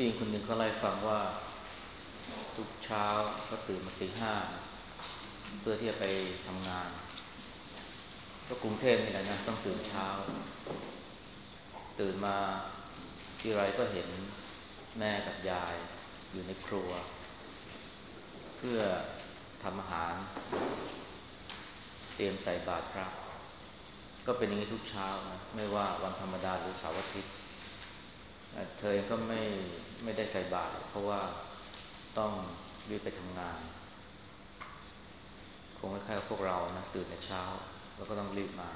ผู้หญิงคนหนึ่งเขาเล่าให้ฟังว่าทุกเช้าก็ตื่นมาตี 5เพื่อที่จะไปทำงานก็กรุงเทพนี่แหละนะต้องตื่นเช้าตื่นมาทีไรก็เห็นแม่กับยายอยู่ในครัวเพื่อทำอาหารเตรียมใส่บาตรพระก็เป็นอย่างนี้ทุกเช้านะไม่ว่าวันธรรมดาหรือเสาร์อาทิตย์เธอเองก็ไม่ได้ใส่บาตรเพราะว่าต้องรีบไปทำงานคงคล้ายๆกับพวกเรานะตื่นแต่เช้าแล้วก็ต้องรีบมา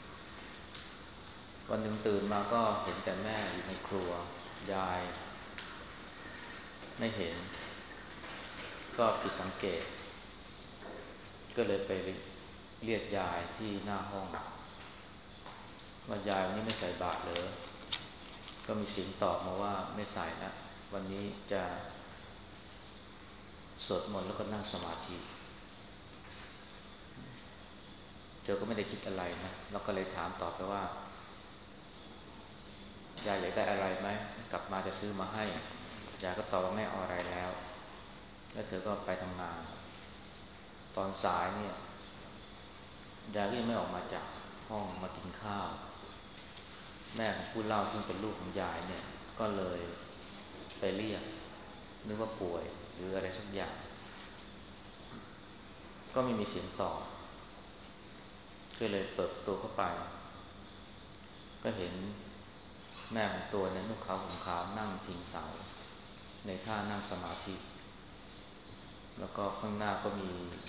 วันหนึ่งตื่นมาก็เห็นแต่แม่อยู่ในครัวยายไม่เห็นก็ผิดสังเกตก็เลยไปเรียกยายที่หน้าห้องว่ายายวันนี้ไม่ใส่บาตรเหรอก็มีเสียงตอบมาว่าไม่ใส่นะวันนี้จะสวดมนต์แล้วก็นั่งสมาธิเธอก็ไม่ได้คิดอะไรนะแล้วก็เลยถามต่อไปว่ายายอยากได้อะไรไหมกลับมาจะซื้อมาให้ยายก็ตอบว่าไม่เอาอะไรแล้วแล้วเธอก็ไปทำงานตอนสายเนี่ยยายก็ยังไม่ออกมาจากห้องมากินข้าวแม่ของผู้เล่าซึ่งเป็นลูกของยายเนี่ยก็เลยไปเรียกนึกว่าป่วยหรืออะไรสักอย่างก็ไม่มีเสียงตอบก็เลยเปิดประตูเข้าไปก็เห็นแม่ของตัวเนี่ยนุ่งขาวห่มขาวนั่งพิงเสาในท่านั่งสมาธิแล้วก็ข้างหน้าก็มี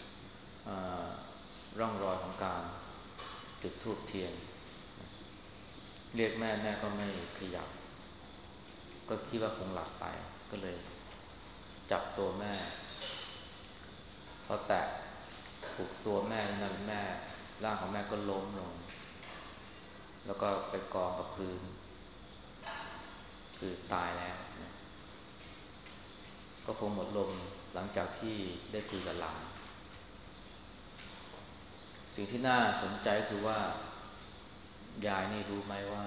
ร่องรอยของการจุดธูปเทียนเรียกแม่แม่ก็ไม่ขยับก็คิดว่าคงหลับไปก็เลยจับตัวแม่พอแตะถูกตัวแม่นั่นแม่ร่างของแม่ก็ล้มลงแล้วก็ไปกองกับพื้นคือตายแล้วก็คงหมดลมหลังจากที่ได้คุยกับหลานสิ่งที่น่าสนใจคือว่ายายนี่รู้ไหมว่า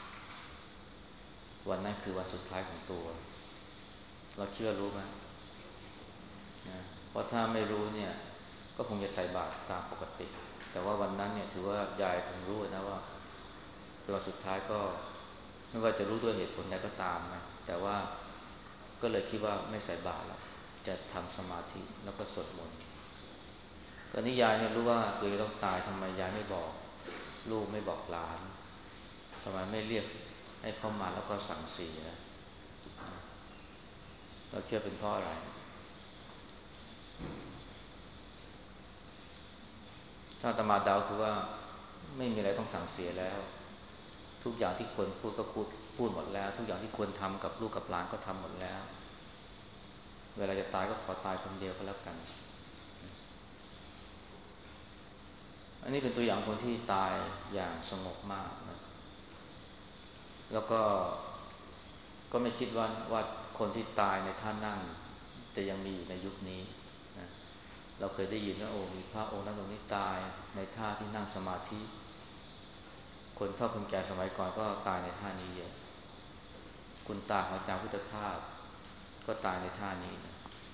วันนั้นคือวันสุดท้ายของตัวเราเชื่อรู้ไหมนะเพราะถ้าไม่รู้เนี่ยก็คงจะใส่บาตรตามปกติแต่ว่าวันนั้นเนี่ยถือว่ายายคงรู้นะว่าเป็นวันสุดท้ายก็ไม่ว่าจะรู้ด้วยเหตุผลใดก็ตามนะแต่ว่าก็เลยคิดว่าไม่ใส่บาตรแล้วจะทำสมาธิแล้วก็สวดมนต์ตอนนี้ยายเนี่ยรู้ว่าตัวเองต้องตายทำไมยายไม่บอกลูกไม่บอกหลานทำไมไม่เรียกให้เข้ามาแล้วก็สั่งเสียเราเชื่อเป็นเพราะอะไรถ้าอาตมาเดาคือว่าไม่มีอะไรต้องสั่งเสียแล้วทุกอย่างที่ควรพูดก็พูดหมดแล้วทุกอย่างที่ควรทำกับลูกกับหลานก็ทำหมดแล้วเวลาจะตายก็ขอตายคนเดียวก็แล้วกันอันนี้เป็นตัวอย่างคนที่ตายอย่างสงบมากนะแล้วก็ไม่คิดว่าคนที่ตายในท่านั่งจะยังมีอยู่ในยุคนี้นะเราเคยได้ยินว่าโอ้มีพระองค์นั้นองค์นี้ตายในท่าที่นั่งสมาธิคนเฒ่าคนแก่สมัยก่อนก็ตายในท่านี้เยอะคุณตาของอาจารย์พุทธทาสก็ตายในท่านี้นะ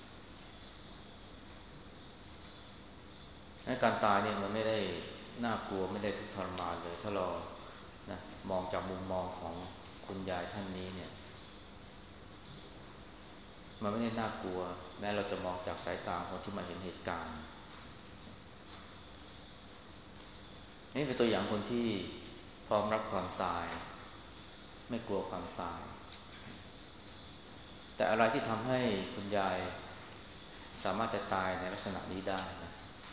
การตายเนี่ยมันไม่ได้น่ากลัวไม่ได้ทุกข์ทรมานเลยถ้าเรานะมองจากมุมมองของคุณยายท่านนี้เนี่ยมันไม่ได้น่ากลัวแม้เราจะมองจากสายตาคนที่มาเห็นเหตุการณ์นี่เป็นตัวอย่างคนที่พร้อมรับความตายไม่กลัวความตายแต่อะไรที่ทำให้คุณยายสามารถจะตายในลักษณะนี้ได้นะ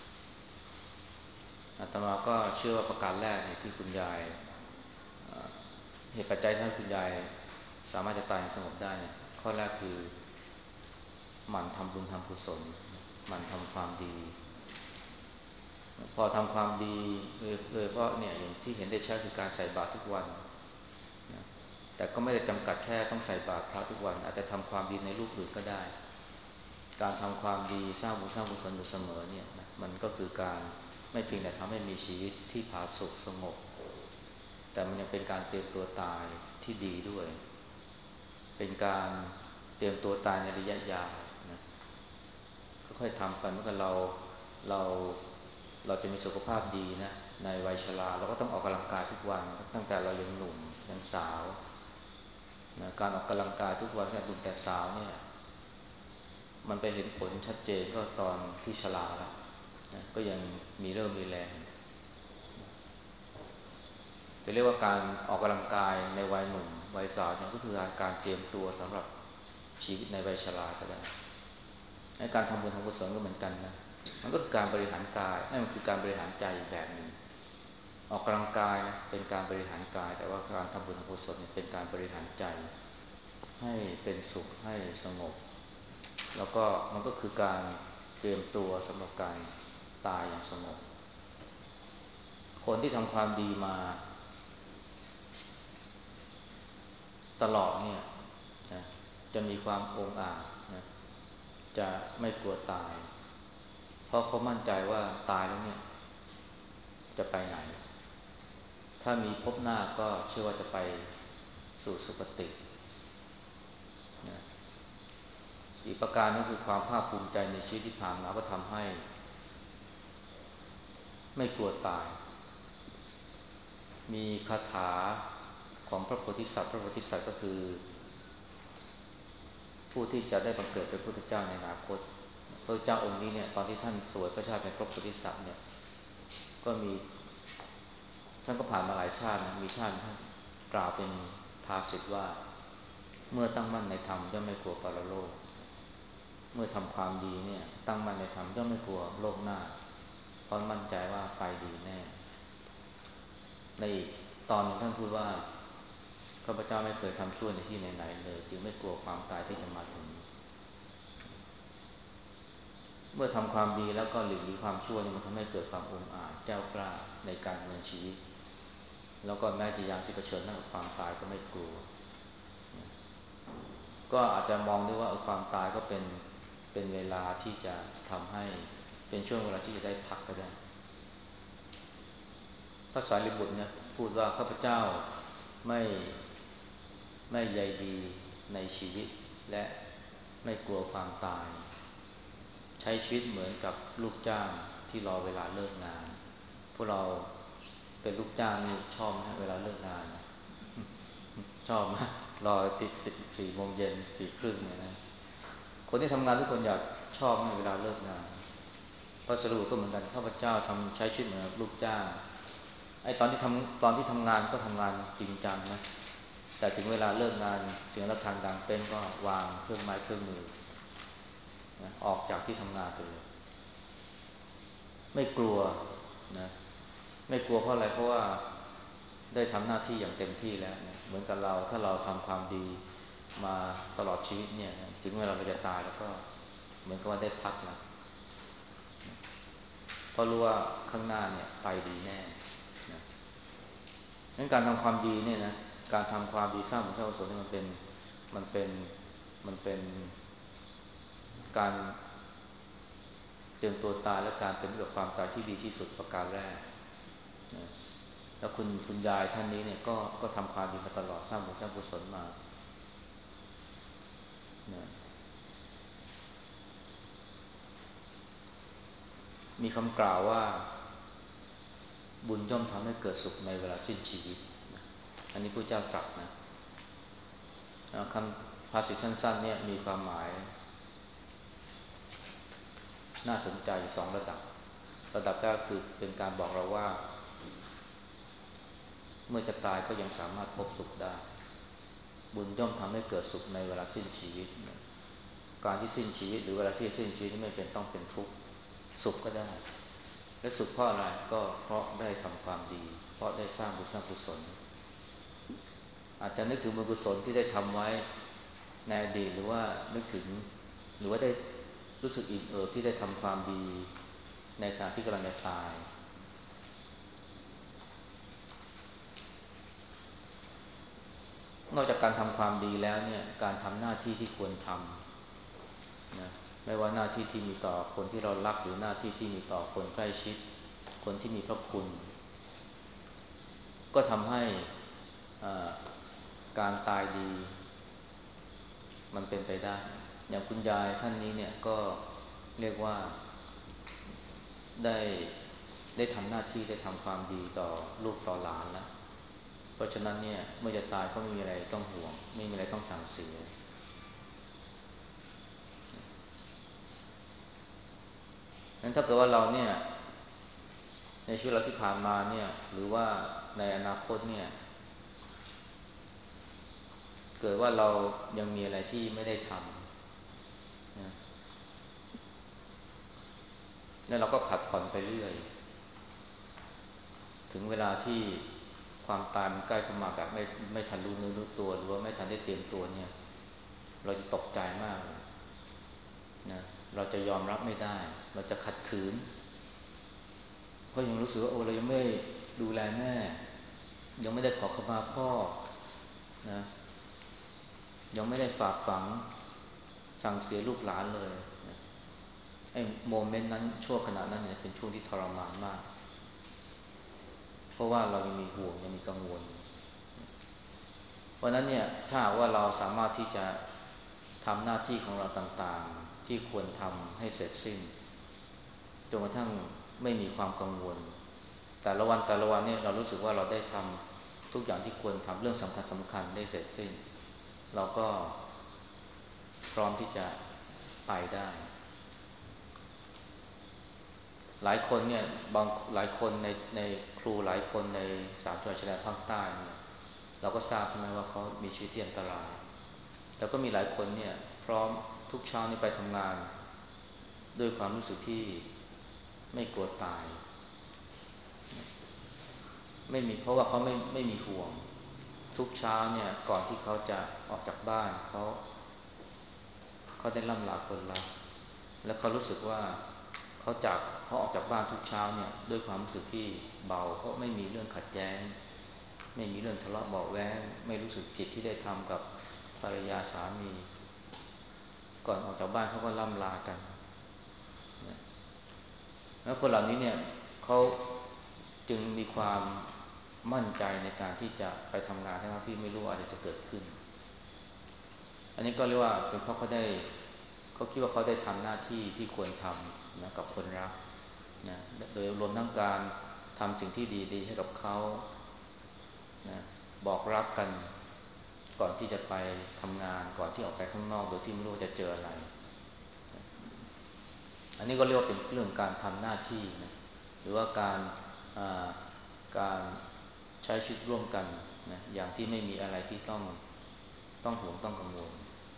อาตมาก็เชื่อว่าประการแรกเนี่ยที่คุณยายเหตุปัจจัยที่ทำให้คุณยายสามารถจะตายอย่างสงบได้เนี่ยข้อแรกคือหมั่นทำบุญทำกุศลหมั่นทำความดีพอทำความดีโดยเพราะเนี่ยอย่างที่เห็นได้ชัดคือการใส่บาตรทุกวันนะแต่ก็ไม่ได้จำกัดแค่ต้องใส่บาตรพระทุกวันอาจจะทำความดีในรูปอื่นก็ได้การทำความดีสร้างบุญสร้างกุศลอยู่เสมอเนี่ยนะมันก็คือการไม่เพียงแต่ทำให้มีชีวิตที่ผาสุกสงบแต่มันยังเป็นการเตรียมตัวตายที่ดีด้วยเป็นการเตเตรียมตัวตายในระยะยาวนะค่อยๆทำไปเมื่อเราเราจะมีสุขภาพดีนะในวัยชราเราก็ต้องออกกำลังกายทุกวันตั้งแต่เรายังหนุ่มยังสาวนะการออกกำลังกายทุกวันตั้งแต่หนุ่มแต่สาวเนี่ยมันไปเห็นผลชัดเจนก็ตอนที่ชราแล้วนะก็ยังมีเริ่มมีแรงจะเรียกว่าการออกกำลังกายในวัยหนุ่มวัยสาวเนี่ยก็คือการเตรียมตัวสำหรับชีวิตในวัยชราก็ได้ในการทำบุญทำกุศลก็เหมือนกันนะมันก็คือการบริหารกายนั่นมันคือการบริหารใจแบบหนึ่งออกกำลังกายนะเป็นการบริหารกายแต่ว่าการทำบุญทำกุศลเนี่ยเป็นการบริหารใจให้เป็นสุขให้สงบแล้วก็มันก็คือการเตรียมตัวสำหรับการตายอย่างสงบคนที่ทำความดีมาตลอดเนี่ยนะจะมีความองอาจนะจะไม่กลัวตายเพราะเขามั่นใจว่าตายแล้วเนี่ยจะไปไหนถ้ามีพบหน้าก็เชื่อว่าจะไปสู่สุคตินะอีกประการนึงคือความภาคภูมิใจในชีวิตที่ผ่านมาก็ทำให้ไม่กลัวตายมีคาถาของพระโพธิสัตว์พระโพธิสัตว์ก็คือผู้ที่จะได้บังเกิดเป็นพระพุทธเจ้าในอนาคตพระเจ้าองค์นี้เนี่ยตอนที่ท่านสวยพระชาติเป็นพระโพธิสัตว์เนี่ยก็มีท่านก็ผ่านมาหลายชาตินะมีท่านกล่าวเป็นภาษิตว่าเมื่อตั้งมั่นในธรรมย่อมไม่กลัวปรโลกเมื่อทำความดีเนี่ยตั้งมั่นในธรรมย่อมไม่กลัวโลกหน้าเพราะมั่นใจว่าไปดีแน่ในอีกตอนนึงท่านพูดว่าข้าพเจ้าไม่เคยทำชั่วในที่ไหนๆเลยจึงไม่กลัวความตายที่จะมาถึงเมื่อทำความดีแล้วก็หลีกเลี่ยงความชั่วเนี่ยมันทำให้เกิดความองอาจแก้วกล้าในการดำเนินชีวิตแล้วก็แม้จะยามที่เผชิญหน้ากับความตายก็ไม่กลัวก็อาจจะมองได้ว่าความตายก็เป็นเวลาที่จะทำให้เป็นช่วงเวลาที่จะได้พักก็ได้พระสารีบุตรเนี่ยพูดว่าข้าพเจ้าไม่ไม่ใยดีในชีวิตและไม่กลัวความตายใช้ชีวิตเหมือนกับลูกจ้างที่รอเวลาเลิกงานพวกเราเป็นลูกจ้างนี่ชอบไหมเวลาเลิกงานชอบไหมรอติด4 โมงเย็น4:30เนี่ยนะคนที่ทำงานทุกคนอยากชอบไหมเวลาเลิกงานพระสารีบุตรก็เหมือนกันข้าพเจ้าใช้ชีวิตเหมือนลูกจ้างไอ้ตอนที่ทำงานก็ทำงานจริงจังนะแต่ถึงเวลาเลิกงานเสียงระฆังดังเป็นก็วางเครื่องไม้เครื่องมือนะออกจากที่ทำงานไปเลยไม่กลัวนะไม่กลัวเพราะอะไรเพราะว่าได้ทำหน้าที่อย่างเต็มที่แล้วนะเหมือนกับเราถ้าเราทำความดีมาตลอดชีวิตเนี่ยนะถึงเวลาเราจะตายแล้วก็เหมือนกับว่าได้พักแล้วเพราะรู้ว่าข้างหน้าเนี่ยไปดีแน่นะงั้นการทำความดีเนี่ยนะการทำความดีสร้างบุญสร้างกุศลเนี่ยมันเป็นมันเป็นการเตรียมตัวตายและการเป็นกับความตายที่ดีที่สุดประการแรกนะแล้วคุณยายท่านนี้เนี่ยก็ทำความดีมาตลอดสร้างบุญสร้างกุศลมานะมีคำกล่าวว่าบุญย่อมทำให้เกิดสุขในเวลาสิ้นชีวิตนะอันนี้พระเจ้าตรัสนะคำภาษิตสั้นๆเนี่ยมีความหมายน่าสนใจ2 ระดับระดับแรกคือเป็นการบอกเราว่าเมื่อจะตายก็ยังสามารถพบสุขได้บุญย่อมทำให้เกิดสุขในเวลาสิ้นชีวิตการที่สิ้นชีวิตหรือเวลาที่สิ้นชีวิตไม่เป็นต้องเป็นทุกข์สุขก็ได้และสุขเพราะอะไรก็เพราะได้ทำความดีเพราะได้สร้างบุญสร้างกุศลอาจจะนึกถึงบุญกุศลที่ได้ทำไว้ในอดีตหรือว่านึกถึงหรือว่าได้รู้สึกอิ่มเอิบที่ได้ทำความดีในขณะที่กำลังจะตายนอกจากการทำความดีแล้วเนี่ยการทำหน้าที่ที่ควรทำนะไม่ว่าหน้าที่ที่มีต่อคนที่เรารักหรือหน้าที่ที่มีต่อคนใกล้ชิดคนที่มีพระคุณก็ทำให้การตายดีมันเป็นไปได้อย่างคุณยายท่านนี้เนี่ยก็เรียกว่าได้ได้ทำหน้าที่ได้ทำความดีต่อลูกต่อหลานแล้วเพราะฉะนั้นเนี่ยเมื่อจะตายก็ไม่มีอะไรต้องห่วงไม่มีอะไรต้องสั่งเสียงั้นถ้าเกิดว่าเราเนี่ยในชีวิตเราที่ผ่านมาเนี่ยหรือว่าในอนาคตเนี่ยเกิดว่าเรายังมีอะไรที่ไม่ได้ทำนะแล้วเราก็ผัดผ่อนไปเรื่อยถึงเวลาที่ความตายมันใกล้เข้ามาแบบไม่ทันรู้เนื้อรู้ตัวหรือว่าไม่ทันได้เตรียมตัวเนี่ยเราจะตกใจมากนะเราจะยอมรับไม่ได้เราจะขัดขืนเพราะยังรู้สึกว่าโอ้เรายังไม่ดูแลแม่ยังไม่ได้ขอขมาพ่อนะยังไม่ได้ฝากฝังสั่งเสียลูกหลานเลยนะไอ้โมเมนต์นั้นช่วงขณะนั้นเนี่ยเป็นช่วงที่ทรมานมากเพราะว่าเรายังมีห่วงยังมีกังวลเพราะนั้นเนี่ยถ้าหากว่าเราสามารถที่จะทำหน้าที่ของเราต่างๆที่ควรทำให้เสร็จสิ้นจนกระทั่งไม่มีความกังวลแต่ละวันแต่ละวันเนี่ยเรารู้สึกว่าเราได้ทำทุกอย่างที่ควรทำเรื่องสำคัญได้เสร็จสิ้นเราก็พร้อมที่จะไปได้หลายคนเนี่ยหลายคนในครูหลายคนใน3 จังหวัดชายแดนภาคใต้เนี่ยเราก็ทราบใช่ไหมว่าเขามีชีวิตที่อันตรายแต่ก็มีหลายคนเนี่ยพร้อมทุกเช้านี่ไปทำงานด้วยความรู้สึกที่ไม่กลัวตายไม่มีเพราะว่าเขาไม่มีห่วงทุกเช้าเนี่ยก่อนที่เขาจะออกจากบ้านเขาได้ล่ำลาคนรักและเขารู้สึกว่าเขาออกจากบ้านทุกเช้าเนี่ยด้วยความรู้สึกที่เบาเพราะไม่มีเรื่องขัดแย้งไม่มีเรื่องทะเลาะเบาะแว้งไม่รู้สึกผิดที่ได้ทำกับภรรยาสามีก่อนออกจากบ้านเขาก็ล่ำลากันนะแล้วคนเหล่านี้เนี่ยเขาจึงมีความมั่นใจในการที่จะไปทำงานทั้งที่ไม่รู้อะไรจะเกิดขึ้นอันนี้ก็เรียกว่าเป็นเพราะเขาคิดว่าเขาได้ทำหน้าที่ที่ควรทำนะกับคนรักนะโดยรวมทั้งการทำสิ่งที่ดีๆให้กับเขานะบอกรักกันก่อนที่จะไปทำงานก่อนที่ออกไปข้างนอกโดยที่ไม่รู้ว่าจะเจออะไรอันนี้ก็เรียกว่าเป็นเรื่องการทำหน้าที่นะหรือว่าการใช้ชีวิตร่วมกันนะอย่างที่ไม่มีอะไรที่ต้องห่วงต้องกังวล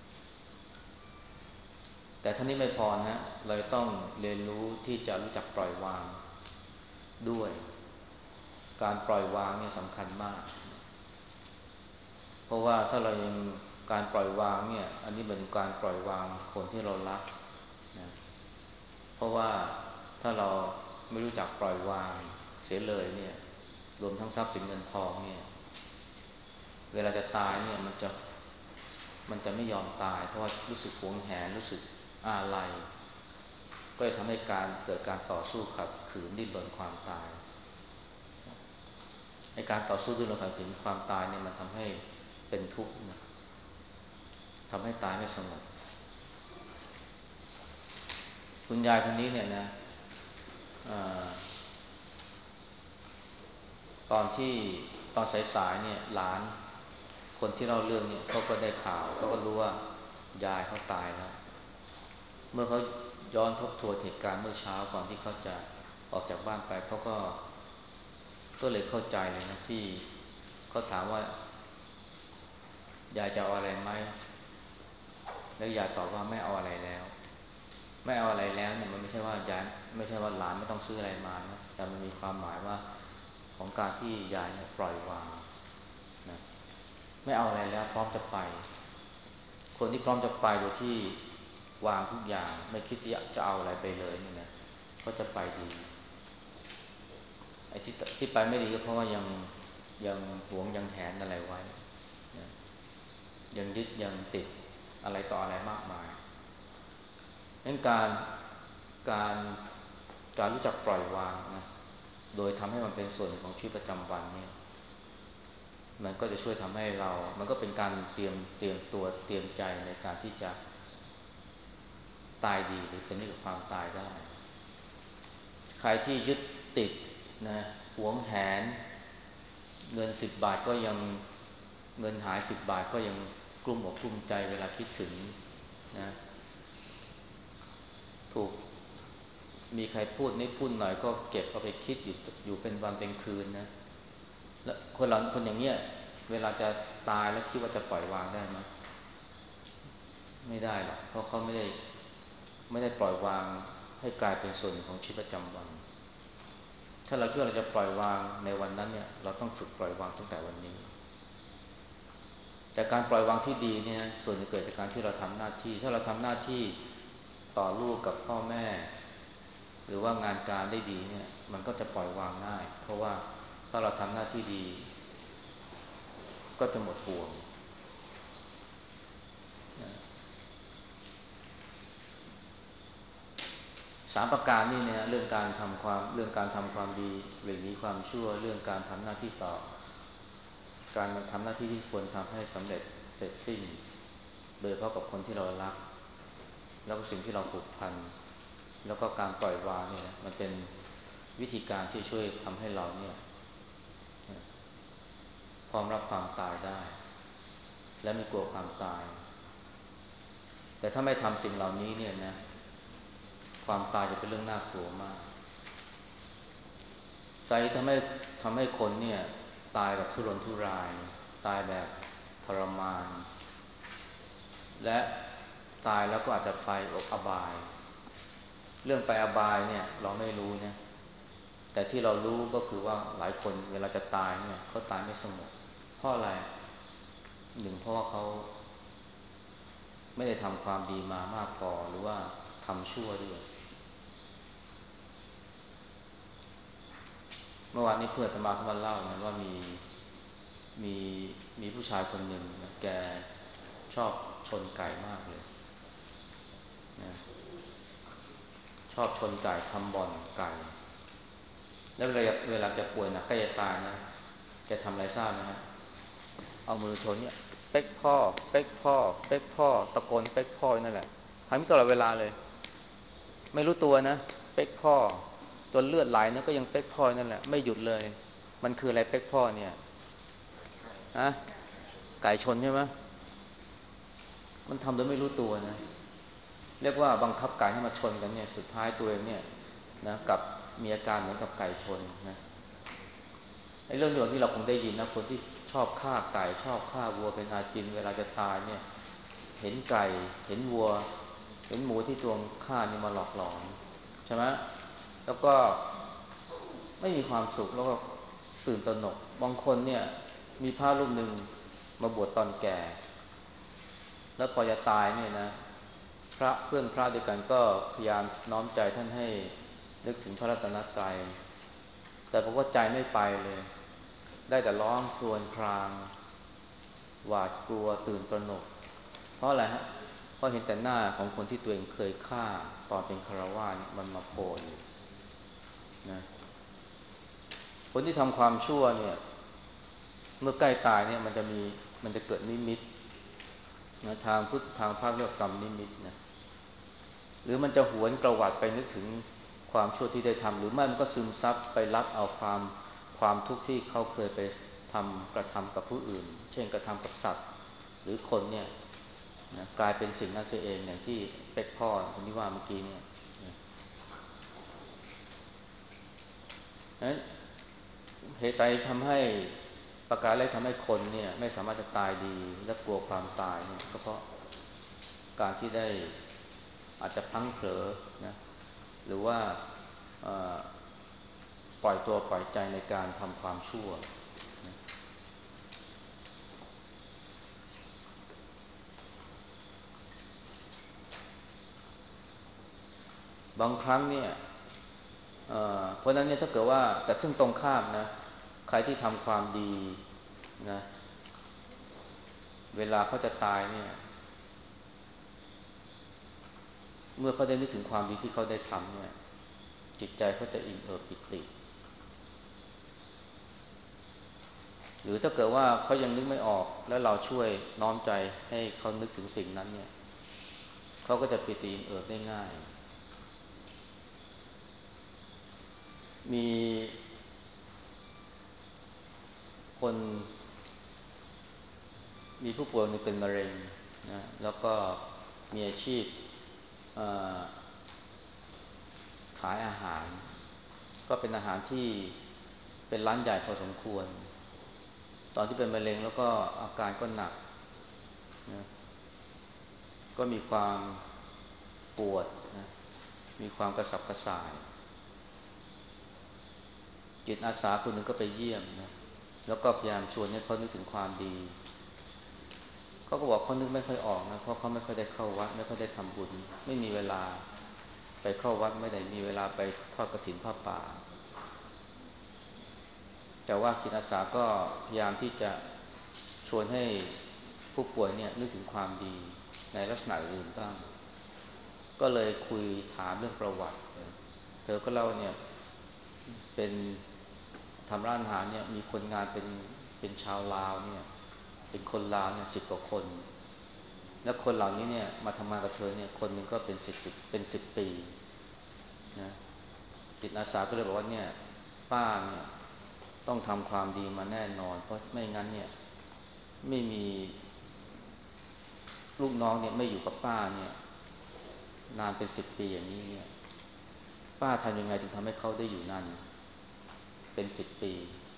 แต่ท่านี้ไม่พอนะเราต้องเรียนรู้ที่จะรู้จักปล่อยวางด้วยการปล่อยวางเนี่ยสำคัญมากเพราะว่าถ้าเรายังการปล่อยวางเนี่ยอันนี้เป็นการปล่อยวางคนที่เรารักนะเพราะว่าถ้าเราไม่รู้จักปล่อยวางเสียเลยเนี่ยรวมทั้งทรัพย์สินเงินทองเนี่ยเวลาจะตายเนี่ยมันจะไม่ยอมตายเพราะว่ารู้สึกหวงแหนรู้สึกอาลัยก็จะทำให้เกิดการต่อสู้ขัดขืนดิ้นรนความตายในการต่อสู้ดิ้นรนขัดขืนความตายเนี่ยมันทำให้เป็นทุกข์นะทำให้ตายไม่สงบคุณยายคนนี้เนี่ยนะตอนที่ตอนสายๆเนี่ยหลานคนที่เล่าเรื่องเนี่ยเขาก็ได้ข่าวเขาก็รู้ว่ายายเขาตายแล้วเมื่อเขาย้อนทบทวนเหตุการณ์เมื่อเช้าก่อนที่เขาจะออกจากบ้านไปเขาก็เลยเข้าใจเลยนะที่เขาถามว่ายายจะเอาอะไรไหมแล้วยายตอบว่าไม่เอาอะไรแล้วไม่เอาอะไรแล้วเนี่ยมันไม่ใช่ว่ายายไม่ใช่ว่าหลานไม่ต้องซื้ออะไรมานะแต่มันมีความหมายว่าของการที่ยายเนี่ยปล่อยวางนะไม่เอาอะไรแล้วพร้อมจะไปคนที่พร้อมจะไปโดยที่วางทุกอย่างไม่คิดที่จะเอาอะไรไปเลยนี่นะก็จะไปดีไอ้ที่ไปไม่ดีก็เพราะว่ายังหวงยังแหนอะไรไว้นะยังยึดยังติดอะไรต่ออะไรมากมายงั้นการการรู้จักปล่อยวางนะโดยทำให้มันเป็นส่วนของชีวิตประจำวันเนี่ยมันก็จะช่วยทำให้เรามันก็เป็นการเตรียมตัวเตรียมใจในการที่จะตายดีหรือเป็นนิกับความตายได้ใครที่ยึดติดนะหวงแหนเงิน10 บาทก็ยังเงินหาย10 บาทก็ยังกลุ้มอกกลุ้มใจเวลาคิดถึงนะถูกมีใครพูดนิดพูดหน่อยก็เก็บเอาไปคิดอยู่เป็นวันเป็นคืนนะแล้วคนอย่างเงี้ยเวลาจะตายแล้วคิดว่าจะปล่อยวางได้ไหมไม่ได้หรอกเพราะเขาไม่ได้ปล่อยวางให้กลายเป็นส่วนหนึ่งของชีวิตประจำวันถ้าเราคิดว่าเราจะปล่อยวางในวันนั้นเนี่ยเราต้องฝึกปล่อยวางตั้งแต่วันนี้แต่การปล่อยวางที่ดีเนี่ยส่วนจะเกิดจากการที่เราทำหน้าที่ถ้าเราทำหน้าที่ต่อลูกกับพ่อแม่หรือว่างานการได้ดีเนี่ยมันก็จะปล่อยวางง่ายเพราะว่าถ้าเราทำหน้าที่ดีก็จะหมดห่วง3 ประการนี่เนี่ยเรื่องการทำความดีหลีกหนีความชั่วเรื่องการทำหน้าที่ต่อการทำหน้าที่ที่ควรทำให้สำเร็จเสร็จสิ้นโดยเฉพาะกับคนที่เรารักแล้วก็สิ่งที่เราผูกพันแล้วก็การปล่อยวางเนี่ยมันเป็นวิธีการที่ช่วยทำให้เราเนี่ยพร้อมรับความตายได้และไม่กลัวความตายแต่ถ้าไม่ทำสิ่งเหล่านี้เนี่ยนะความตายจะเป็นเรื่องน่ากลัวมากสาเหตุทำให้คนเนี่ยตายแบบทุรนทุรายตายแบบทรมานและตายแล้วก็อาจจะไปอบายเรื่องไปอบายเนี่ยเราไม่รู้นะแต่ที่เรารู้ก็คือว่าหลายคนเวลาจะตายเนี่ยเขาตายไม่สงบเพราะอะไรหนึ่งเพราะว่าเขาไม่ได้ทำความดีมามากพอหรือว่าทำชั่วด้วยเมื่อวานนี้เพื่อนอาตมาเขามาเล่านะว่ามีมีผู้ชายคนหนึ่งนะแกชอบชนไก่มากเลยนะชอบชนไก่ทำบ่อนไก่แล้วเวลาแกป่วยหนักใกล้จะตายนะแกทำอะไรทราบไหมฮะเอามือชนเนี่ยเป๊กพ่อเป๊กพ่อเป๊กพ่อตะโกนเป๊กพ่อนั่นแหละทำตลอดเวลาเลยไม่รู้ตัวนะเป๊กพ่อจนเลือดไหลนะก็ยังเป๊กพ่อนั่นแหละไม่หยุดเลยมันคืออะไรเป๊กพ่อเนี่ยอะไก่ชนใช่ไหมมันทำโดยไม่รู้ตัวนะเรียกว่าบังคับไก่ให้มาชนกันเนี่ยสุดท้ายตัวเองเนี่ยนะกับมีอาการเหมือนกับไก่ชนนะไอ้เรื่องที่เราคงได้ยินนะคนที่ชอบฆ่าไก่ชอบฆ่าวัวเป็นอาจินเวลาจะตายเนี่ยเห็นไก่เห็นวัวเห็นหมูที่ตัวฆ่านี่มาหลอกหลอนใช่ไหมแล้วก็ไม่มีความสุขแล้วก็ตื่นตระหนกบางคนเนี่ยมีพระรูปหนึ่งมาบวชตอนแก่แล้วพอจะตายเนี่ยนะพระเพื่อนพระด้วยกันก็พยายามน้อมใจท่านให้นึกถึงพระรัตนตรัยแต่ผมว่าใจไม่ไปเลยได้แต่ร้องครวญครางหวาดกลัวตื่นตระหนกเพราะอะไรฮะเพราะเห็นแต่หน้าของคนที่ตัวเองเคยฆ่าตอนเป็นฆราวาสมันมาโผล่อยู่นะคนที่ทำความชั่วเนี่ยเมื่อใกล้ตายเนี่ยมันจะเกิดนิมิตนะทางภาคเรียกกรรมนิมิตนะหรือมันจะหวนกระวัดไปนึกถึงความชั่วที่ได้ทำหรือไม่มันก็ซึมซับไปรับเอาความทุกข์ที่เขาเคยไปกระทำกับผู้อื่นเช่นกระทำกับสัตว์หรือคนเนี่ยนะกลายเป็นสิ่งนั้นเสียเองอย่างที่เป็กพ่อคนที่ว่าเมื่อกี้เนี่ยนะเหตุใดทำให้ประการแรกทำให้คนเนี่ยไม่สามารถจะตายดีและกลัวความตายเนี่ยก็เพราะการที่ได้อาจจะพลั้งเผลอนะหรือว่าปล่อยตัวปล่อยใจในการทำความชั่วนะบางครั้งเนี่ยเพราะนั้นเนี่ยถ้าเกิดว่าแต่ซึ่งตรงข้ามนะใครที่ทำความดีนะเวลาเขาจะตายเนี่ยเมื่อเขาได้นึกถึงความดีที่เขาได้ทำเนี่ยจิตใจเขาจะอิ่มเอิบปิติหรือถ้าเกิดว่าเขายังนึกไม่ออกแล้วเราช่วยน้อมใจให้เขานึกถึงสิ่งนั้นเนี่ยเขาก็จะปิติอิ่มเอิบได้ง่ายมีคนมีผู้ป่วยนึงเป็นมะเร็งนะแล้วก็มีอาชีพขายอาหารก็เป็นอาหารที่เป็นร้านใหญ่พอสมควรตอนที่เป็นมะเร็งแล้วก็อาการก็หนักนะก็มีความปวดนะมีความกระสับกระส่ายจิตอาสาคนหนึ่งก็ไปเยี่ยมนะแล้วก็พยายามชวนให้เขานึกถึงความดีเขาก็บอกเขานึกไม่ค่อยออกนะเพราะเขาไม่ค่อยได้เข้าวัดไม่ค่อยได้ทำบุญไม่มีเวลาไปเข้าวัดไม่ได้มีเวลาไปทอดกฐินผ้าป่าแต่ว่าจิตอาสาก็พยายามที่จะชวนให้ผู้ป่วยเนี่ยนึกถึงความดีในลักษณะอื่นบ้างก็เลยคุยถามเรื่องประวัติเธอก็เล่าเนี่ยเป็นทำร้านอาหารเนี่ยมีคนงานเป็นชาวลาวเนี่ยเป็นคนลาวเนี่ย10 กว่าคนแล้วคนเหล่านี้เนี่ยมาทำงานกับเธอเนี่ยคนหนึ่งก็เป็น10 ปีนะจิตอาสาก็เลยบอกว่าเนี่ยป้าเนี่ยต้องทำความดีมาแน่นอนเพราะไม่งั้นเนี่ยไม่มีลูกน้องเนี่ยไม่อยู่กับป้าเนี่ยนานเป็น10 ปีอย่างนี้เนี่ยป้าทำยังไงถึงทำให้เขาได้อยู่นานเป็น10 ปี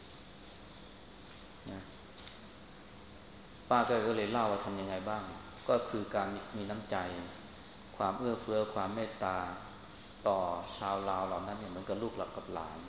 นะป้าก็เลยเล่าว่าทำยังไงบ้างก็คือการมีน้ำใจความเอื้อเฟื้อความเมตตาต่อชาวลาวเหล่านั้นเนี่ยเหมือนกับลูกหลานกับหลาน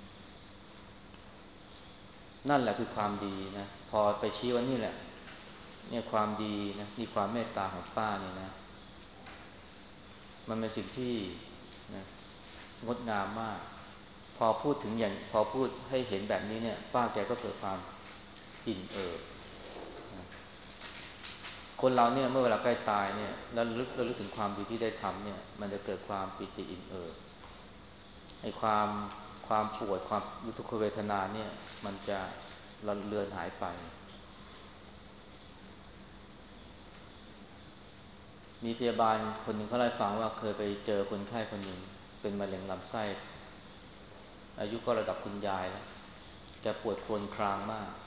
นั่นแหละคือความดีนะพอไปชี้ว่านี่แหละเนี่ยความดีนะนี่ความเมตตาของป้าเนี่ยนะมันเป็นสิ่งที่นะงดงามมากพอพูดให้เห็นแบบนี้เนี่ยป้าแกก็เกิดความอิ่มเอิบนะคนเราเนี่ยเมื่อเวลาใกล้ตายเนี่ยแล้วลึกถึงความดีที่ได้ทำเนี่ยมันจะเกิดความปิติอิ่มเอิบไอ้ความปวดความทุกขเวทนาเนี่ยมันจะเลือนหายไปมีพยาบาลคนหนึ่งเขาเล่าให้ฟังว่าเคยไปเจอคนไข้คนหนึ่งเป็นมะเร็งลำไส้อายุก็ระดับคุณยายแล้วแกปวดครวญครางมาก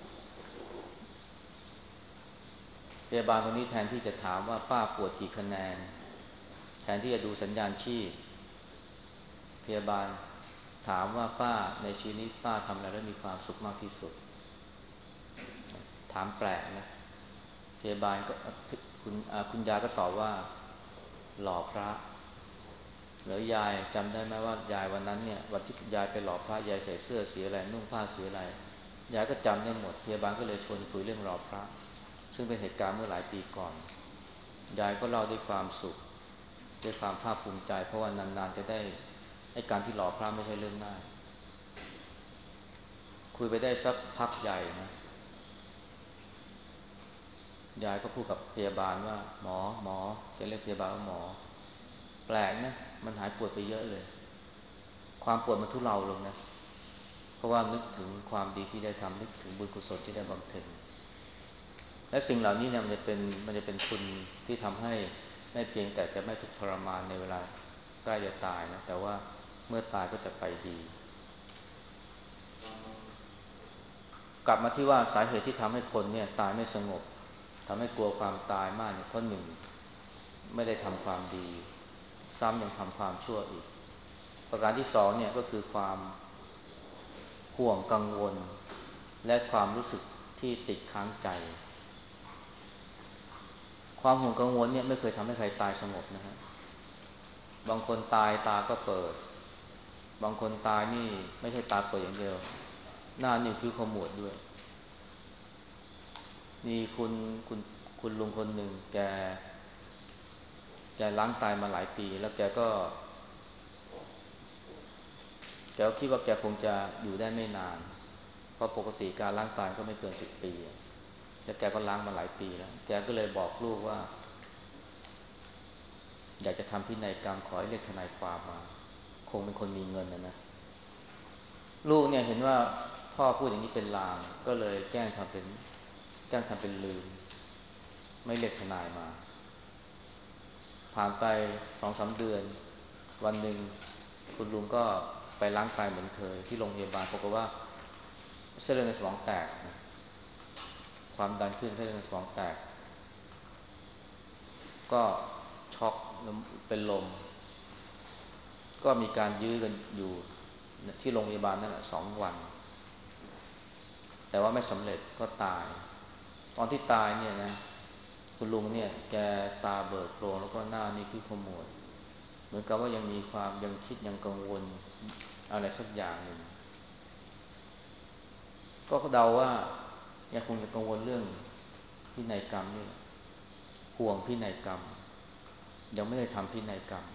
พยาบาลคนนี้แทนที่จะถามว่าป้าปวดกี่คะแนนแทนที่จะดูสัญญาณชีพพยาบาลถามว่าป้าในชีวิตนี้ป้าทำอะไรแล้วมีความสุขมากที่สุดถามแปลกนะพยาบาลก็คุณยายก็ตอบว่าหล่อพระแล้วยายจำได้ไหมว่ายายวันนั้นเนี่ยวันที่ยายไปหล่อพระยายใส่เสื้อสีอะไรนุ่งผ้าสีอะไรยายก็จำได้หมดพยาบาลก็เลยชวนคุยเรื่องหล่อพระซึ่งเป็นเหตุการณ์เมื่อหลายปีก่อนยายก็เล่าด้วยความสุขด้วยความภาคภูมิใจเพราะว่านานๆจะได้ให้การที่หล่อพระไม่ใช่เรื่องง่ายคุยไปได้สักพักใหญ่นะยายก็พูดกับพยาบาลว่าหมอจะเรียกพยาบาลว่าหมอแปลกนะมันหายปวดไปเยอะเลยความปวดมันทุเลาลงนะเพราะว่านึกถึงความดีที่ได้ทำนึกถึงบุญกุศลที่ได้บำเพ็ญและสิ่งเหล่านี้เนี่ยมันจะเป็นคุณที่ทำให้ไม่เพียงแต่จะไม่ทุกข์ทรมานในเวลาใกล้จะตายนะแต่ว่าเมื่อตายก็จะไปดีกลับมาที่ว่าสาเหตุที่ทำให้คนเนี่ยตายไม่สงบทำให้กลัวความตายมากเนี่ยเพราะหนึ่งไม่ได้ทำความดีซ้ำยังทำความชั่วอีกประการที่สองเนี่ยก็คือความห่วงกังวลและความรู้สึกที่ติดค้างใจความห่วงกังวลเนี่ยไม่เคยทำให้ใครตายสงบนะฮะบางคนตายตาก็เปิดบางคนตายนี่ไม่ใช่ตาเปิดอย่างเดียวหน้านี่คิ้วขมวดด้วยมีคุณคุณลุงคนหนึ่งแกล้างตายมาหลายปีแล้วแกก็คิดว่าแกคงจะอยู่ได้ไม่นานเพราะปกติการล้างตายก็ไม่เกิน10 ปีแล้วแกก็ล้างมาหลายปีแล้วแกก็เลยบอกลูกว่าอยากจะทำพินัยกรรมขอให้เรียกทนายความมาคงเป็นคนมีเงินนะลูกเนี่ยเห็นว่าพ่อพูดอย่างนี้เป็นลางก็เลยแกล้งทำเป็นลืมไม่เรียกทนายมาผ่านไป2-3 เดือนวันหนึ่งคุณลุงก็ไปล้างไตเหมือนเคยที่โรงพยาบาลปรากฏว่าเส้นเลือดในสมองแตกนะความดันขึ้นเส้นเลือดในสมองแตกก็ช็อกเป็นลมก็มีการยื้อกันอยู่ที่โรงพยาบาลนั่นแหละ2 วันแต่ว่าไม่สำเร็จก็ตายตอนที่ตายเนี่ยนะคุณลุงเนี่ยแกตาเบิกโพลงแล้วก็หน้านี่คือขมวดเหมือนกับว่ายังมีความยังคิดยังกังวลอะไรสักอย่างหนึ่งก็เขาเดาว่ายังคงจะกังวลเรื่องพินัยกรรมนี่ห่วงพินัยกรรมยังไม่ได้ทำพินัยกรรม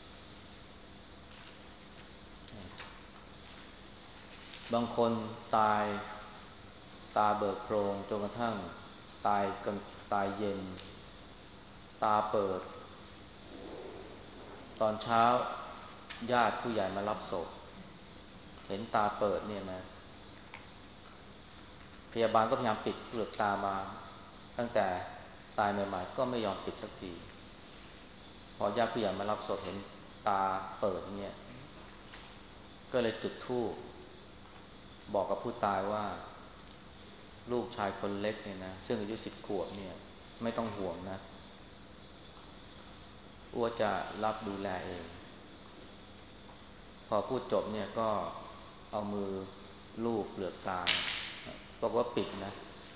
บางคนตายตาเบิกโพลงจนกระทั่งตายกันตายเย็นตาเปิดตอนเช้าญาติผู้ใหญ่มารับศพเห็นตาเปิดเนี่ยนะพยาบาลก็พยายามปิดเปลือกตามาตั้งแต่ตายใหม่ๆก็ไม่ยอมปิดสักทีพอญาติผู้ใหญ่มารับศพเห็นตาเปิดเนี่ยก็เลยจุดธูปบอกกับผู้ตายว่าลูกชายคนเล็กเนี่ยนะซึ่งอายุ10 ขวบเนี่ยไม่ต้องห่วงนะอ้วจะรับดูแลเองพอพูดจบเนี่ยก็เอามือลูบเปลือกตาบอกว่าปิดนะ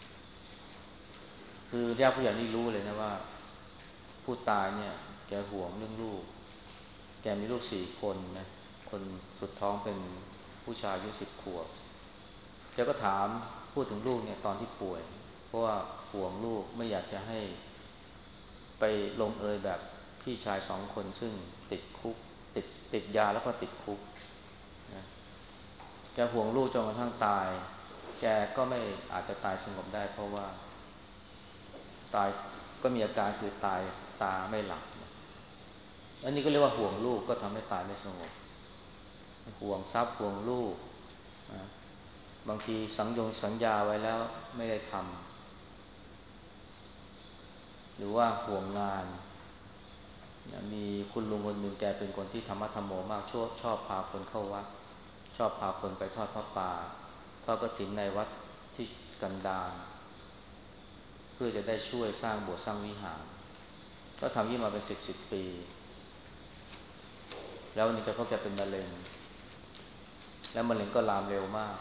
คือญาติผู้ใหญ่นี่รู้เลยนะว่าผู้ตายเนี่ยแกห่วงเรื่องลูกแกมีลูก4 คนนะคนสุดท้องเป็นผู้ชายอายุ10 ขวบแกก็ถามพูดถึงลูกเนี่ยตอนที่ป่วยเพราะว่าห่วงลูกไม่อยากจะให้ไปลงเอยแบบพี่ชาย2 คนซึ่งติดคุกติดยาแล้วก็ติดคุกนะแกห่วงลูกจนกระทั่งตายแกก็ไม่อาจจะตายสงบได้เพราะว่าตายก็มีอาการคือตายตาไม่หลับอันนี้ก็เรียกว่าห่วงลูกก็ทำให้ตายไม่สงบห่วงทรัพย์ห่วงลูกนะบางทีสัญญาไว้แล้วไม่ได้ทำหรือว่าห่วงงานมีคุณลุงคนหนึ่งแกเป็นคนที่ธรรมะธรรมโมมากชอบพาคนเข้าวัดชอบพาคนไปทอดพระป่าทอดกฐินในวัดที่กันดารเพื่อจะได้ช่วยสร้างโบสถ์สร้างวิหารก็ทำยิ่งมาเป็น10ปีแล้ววันนี้ก็เพราะแกเป็นมะเร็งแล้วมะเร็งก็ลามเร็วมาก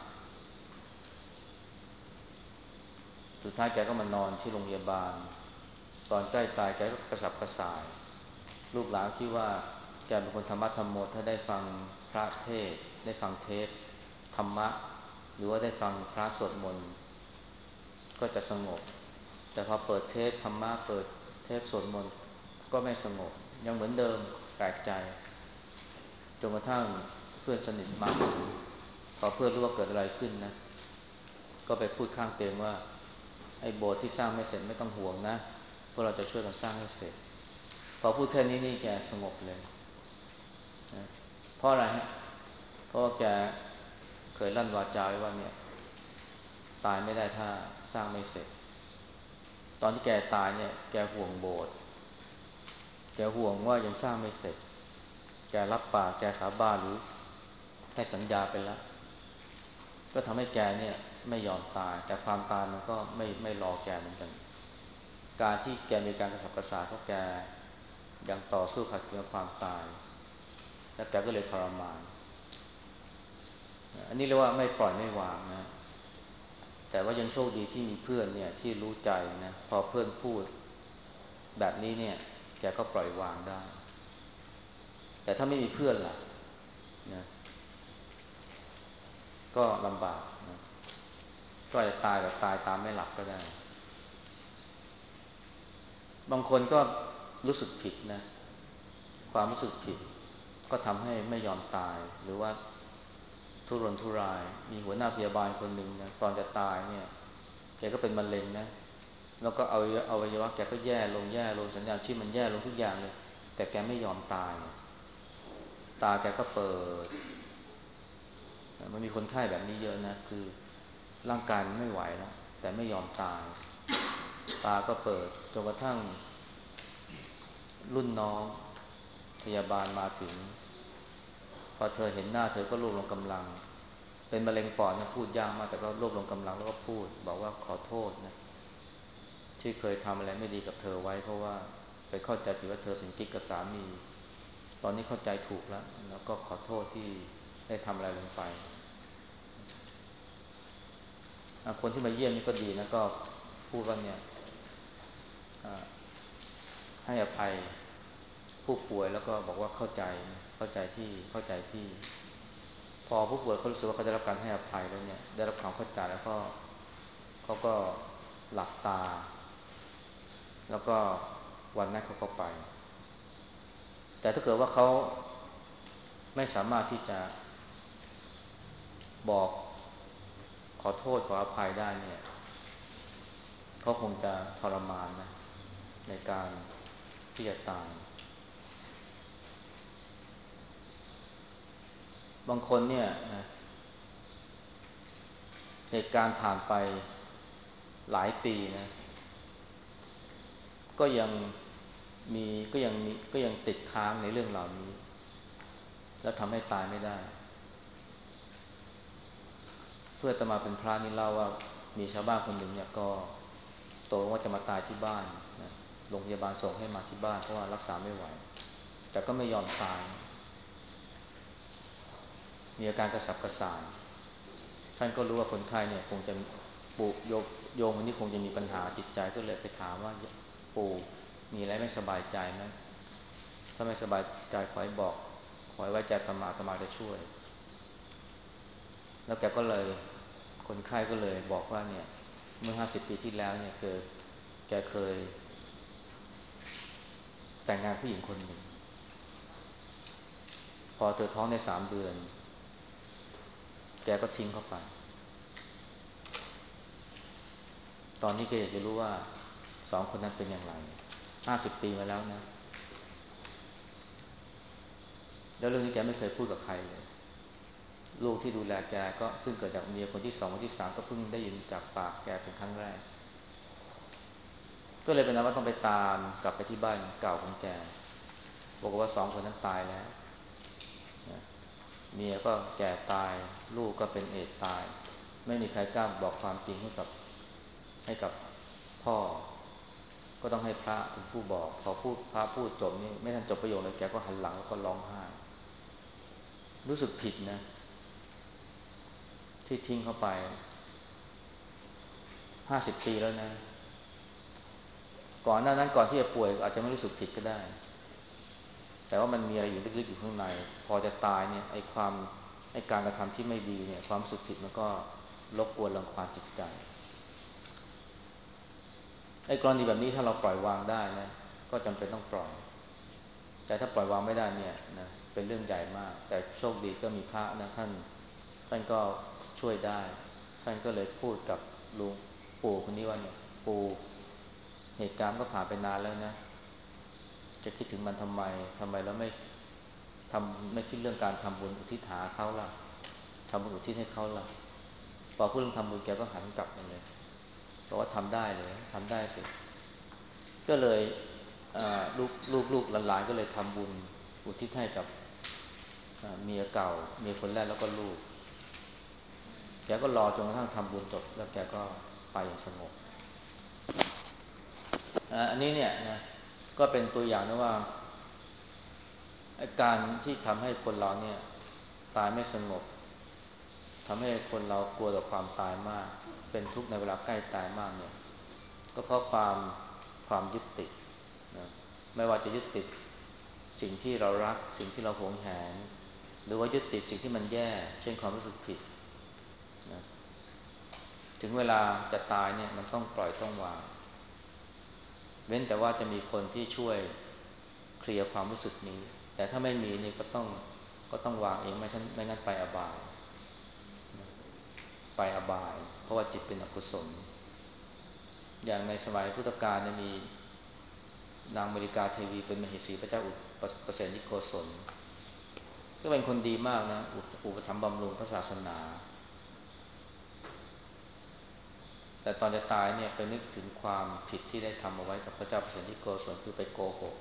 สุดท้ายแกก็มานอนที่โรงพยาบาลตอนใกล้ตายแกก็กระสับกระส่ายลูกหลานคิดว่าแกเป็นคนธรรมะธรรมโมถ้าได้ฟังพระเทศน์ได้ฟังเทศธรรมะหรือว่าได้ฟังพระสวดมนต์ก็จะสงบแต่พอเปิดเทศธรรมะเปิดเทศสวดมนต์ก็ไม่สงบยังเหมือนเดิมแปลกใจจนกระทั่งเพื่อนสนิทมาพอเพื่อนรู้ว่าเกิดอะไรขึ้นนะก็ไปพูดข้างเตียงว่าไอ้โบสถ์ที่สร้างไม่เสร็จไม่ต้องห่วงนะพวกเราจะช่วยกันสร้างให้เสร็จพอพูดแค่นี้นี่แกสงบเลยนะเพราะอะไรฮะเพราะว่าแกเคยลั่นวาจาไว้ว่าเนี่ยตายไม่ได้ถ้าสร้างไม่เสร็จตอนที่แกตายเนี่ยแกห่วงโบสถ์แกห่วงว่ายังสร้างไม่เสร็จแกรับปากแกสาบานหรือให้สัญญาไปแล้วก็ทำให้แกเนี่ยไม่ยอมตายแต่ความตายมันก็ไม่รอแกเหมือนกันการที่แกมีการกระสับกระส่ายเพราะแกยังต่อสู้ขัดขืนความตายแล้วแกก็เลยทรมานอันนี้เรียกว่าไม่ปล่อยไม่วางนะแต่ว่ายังโชคดีที่มีเพื่อนเนี่ยที่รู้ใจนะพอเพื่อนพูดแบบนี้เนี่ยแกก็ปล่อยวางได้แต่ถ้าไม่มีเพื่อนล่ะนะก็ลำบากนะก็อาจจะตายแบบตายตามไม่หลับก็ได้บางคนก็รู้สึกผิดนะความรู้สึกผิดก็ทำให้ไม่ยอมตายหรือว่าทุรนทุรายมีหัวหน้าพยาบาลคนหนึ่งนะตอนจะตายเนี่ยแกก็เป็นมะเร็งนะแล้วก็เอาอวัยวะแกก็แย่ลงสัญญาณชีพมันแย่ลงทุกอย่างเลยแต่แกไม่ยอมตายตาแกก็เปิดมันมีคนไข้แบบนี้เยอะนะคือร่างกายมันไม่ไหวแล้วแต่ไม่ยอมตายตาก็เปิดจนกระทั่งรุ่นน้องพยาบาลมาถึงพอเธอเห็นหน้าเธอก็รวบรวมกำลังเป็นมะเร็งปอดนะพูดยากมากแต่ก็รวบรวมกำลังแล้วก็พูดบอกว่าขอโทษนะที่เคยทำอะไรไม่ดีกับเธอไว้เพราะว่าไปเข้าใจผิดว่าเธอเป็นกิ๊กกับสามีตอนนี้เข้าใจถูกแล้วก็ขอโทษที่ได้ทำอะไรลงไปคนที่มาเยี่ยมนี่ก็ดีนะก็พูดว่าเนี่ยให้อภัยผู้ป่วยแล้วก็บอกว่าเข้าใจพี่พอผู้ป่วยเขารู้สึกว่าเขาได้รับการให้อภัยแล้วเนี่ยได้รับความเข้าใจแล้วก็เขาก็หลับตาแล้วก็วันนั้นเขาก็ไปแต่ถ้าเกิดว่าเขาไม่สามารถที่จะบอกขอโทษขออภัยได้เนี่ยเขาคงจะทรมานนะในการที่จะตายบางคนเนี่ยนะเหตุการณ์ผ่านไปหลายปีนะก็ยังก็ยังติดค้างในเรื่องเหล่านี้แล้วทำให้ตายไม่ได้เพื่อจะมาเป็นพระนี่เล่าว่ามีชาวบ้านคนหนึ่งเนี่ยก็ตกลงว่าจะมาตายที่บ้านนะโรงพยาบาลส่งให้มาที่บ้านเพราะว่ารักษาไม่ไหวแต่ก็ไม่ยอมตายมีอาการกระสับกระส่ายท่านก็รู้ว่าคนไข้เนี่ยคงจะปู่โยมคนนี้คงจะมีปัญหาจิตใจก็เลยไปถามว่าปู่มีอะไรไม่สบายใจไหมถ้าไม่สบายใจขอให้บอกขอให้ไว้ใจอาตมาจะช่วยแล้วแกก็เลยคนไข้ก็เลยบอกว่าเนี่ยเมื่อ50 ปีที่แล้วเนี่ยแกเคยแต่งงานผู้หญิงคนหนึ่งพอเธอท้องได้3 เดือนแกก็ทิ้งเข้าไปตอนนี้แกอยากจะรู้ว่า2 คนนั้นเป็นอย่างไร50 ปีมาแล้วนะแล้วเรื่องนี้แกไม่เคยพูดกับใครเลยลูกที่ดูแลแกก็ซึ่งเกิดจากเมียคนที่2คนที่3ก็เพิ่งได้ยินจากปากแกเป็นครั้งแรกก็เลยเป็นนั้นว่าต้องไปตามกลับไปที่บ้านเก่าของแกบอกว่า2 คนนั้นตายแล้วเมียก็แก่ตายลูกก็เป็นเอดส์ตายไม่มีใครกล้าบอกความจริงให้กับพ่อก็ต้องให้พระเป็นผู้บอกพอพระพูดจบนี่ไม่ทันจบประโยคเลยแกก็หันหลังแล้วก็ร้องไห้รู้สึกผิดนะที่ทิ้งเข้าไป50 ปีแล้วนะก่อนหน้านั้นก่อนที่จะป่วยอาจจะไม่รู้สึกผิดก็ได้แต่ว่ามันมีอะไรอยู่ลึกๆอยู่ข้างในพอจะตายเนี่ยไอ้การกระทำที่ไม่ดีเนี่ยความรู้สึกผิดมันก็รบกวนรังควานจิตใจไอ้กรณีแบบนี้ถ้าเราปล่อยวางได้นะก็จำเป็นต้องปล่อยแต่ถ้าปล่อยวางไม่ได้เนี่ยนะเป็นเรื่องใหญ่มากแต่โชคดีก็มีพระนะท่านก็ช่วยได้ท่านก็เลยพูดกับลุงปู่คนนี้ว่าเนี่ยปู่เหตุการณ์ก็ผ่านไปนานแล้วนะจะคิดถึงมันทำไมเราไม่คิดเรื่องการทำบุญอุทิศหาเขาล่ะทำบุญอุทิศให้เขาล่ะพอพูดเรื่องทำบุญแกก็หันกลับมาเลยบอกว่าทำได้เลยทำได้สิก็เลยลูกหลานๆก็เลยทำบุญอุทิศให้กับเมียเก่าเมียคนแรกแล้วก็ลูกแกก็รอจนกระทั่งทำบุญจบแล้วแกก็ไปอย่างสงบอันนี้เนี่ยนะก็เป็นตัวอย่างนะว่าการที่ทำให้คนเราเนี่ยตายไม่สงบทำให้คนเรากลัวต่อความตายมากเป็นทุกข์ในเวลาใกล้ตายมากเนี่ยก็เพราะความยึดติดนะไม่ว่าจะยึดติดสิ่งที่เรารักสิ่งที่เราหวงแหนหรือว่ายึดติดสิ่งที่มันแย่เช่นความรู้สึกผิดนะถึงเวลาจะตายเนี่ยมันต้องปล่อยต้องวางเว้นแต่ว่าจะมีคนที่ช่วยเคลียร์ความรู้สึกนี้แต่ถ้าไม่มีนี่ก็ต้องวางเองไม่งั้นไปอบายเพราะว่าจิตเป็นอกุศลอย่างในสมัยพุทธกาลเนี่ยมีนางมริกาเทวีเป็นมเหสีพระเจ้าประเสนิโกศลก็เป็นคนดีมากนะอุปถัมภ์บำรุงพระศาสนาแต่ตอนจะตายเนี่ยไปนึกถึงความผิดที่ได้ทำเอาไว้กับพระเจ้าประเสนิโกศลคือไปโกหก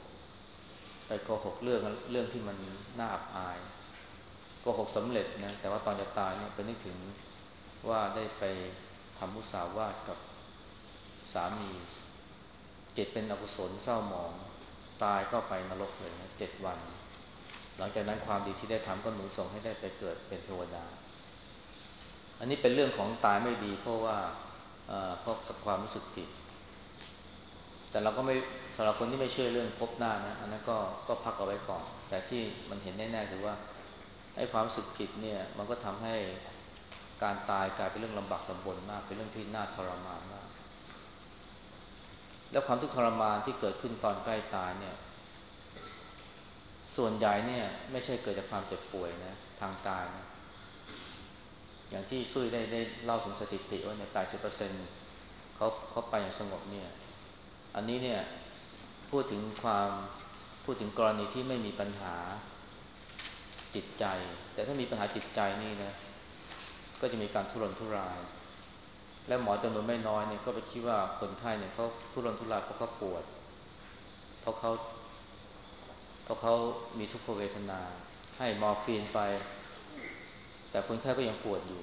เรื่องที่มันน่าอับอายโกหกสำเร็จนะแต่ว่าตอนจะตายเนี่ยไปนึกถึงว่าได้ไปทำมุสาวาทกับสามีจิตเป็นอกุศลเศร้าหมองตายก็ไปนรกเลยนะ7 วันหลังจากนั้นความดีที่ได้ทำก็หนุนส่งให้ได้ไปเกิดเป็นเทวดาอันนี้เป็นเรื่องของตายไม่ดีเพราะกับความรู้สึกผิดแต่เราก็ไม่สำหรับคนที่ไม่เชื่อเรื่องพบหน้านะอันนั้นก็พักเอาไว้ก่อนแต่ที่มันเห็นแน่ๆคือว่าไอ้ความรู้สึกผิดเนี่ยมันก็ทำให้การตายกลายเป็นเรื่องลำบากลำบนมากเป็นเรื่องที่น่าทรมานมากแล้วความทุกข์ทรมานที่เกิดขึ้นตอนใกล้ตายเนี่ยส่วนใหญ่เนี่ยไม่ใช่เกิดจากความเจ็บป่วยนะทางกายนะอย่างที่ซุยได้เล่าถึงสถิติว่าเนี่ย80%เขาไปอย่างสงบเนี่ยอันนี้เนี่ยพูดถึงความพูดถึงกรณีที่ไม่มีปัญหาจิตใจแต่ถ้ามีปัญหาจิตใจนี่นะก็จะมีการทุรนทุรายและหมอจำนวนไม่น้อยเนี่ยก็ไปคิดว่าคนไข้เนี่ยเขาทุรนทุรายเพราะเขาปวดเพราะเขาเพราะเขามีทุกขเวทนาให้มอร์ฟีนไปแต่คนไข้ก็ยังปวดอยู่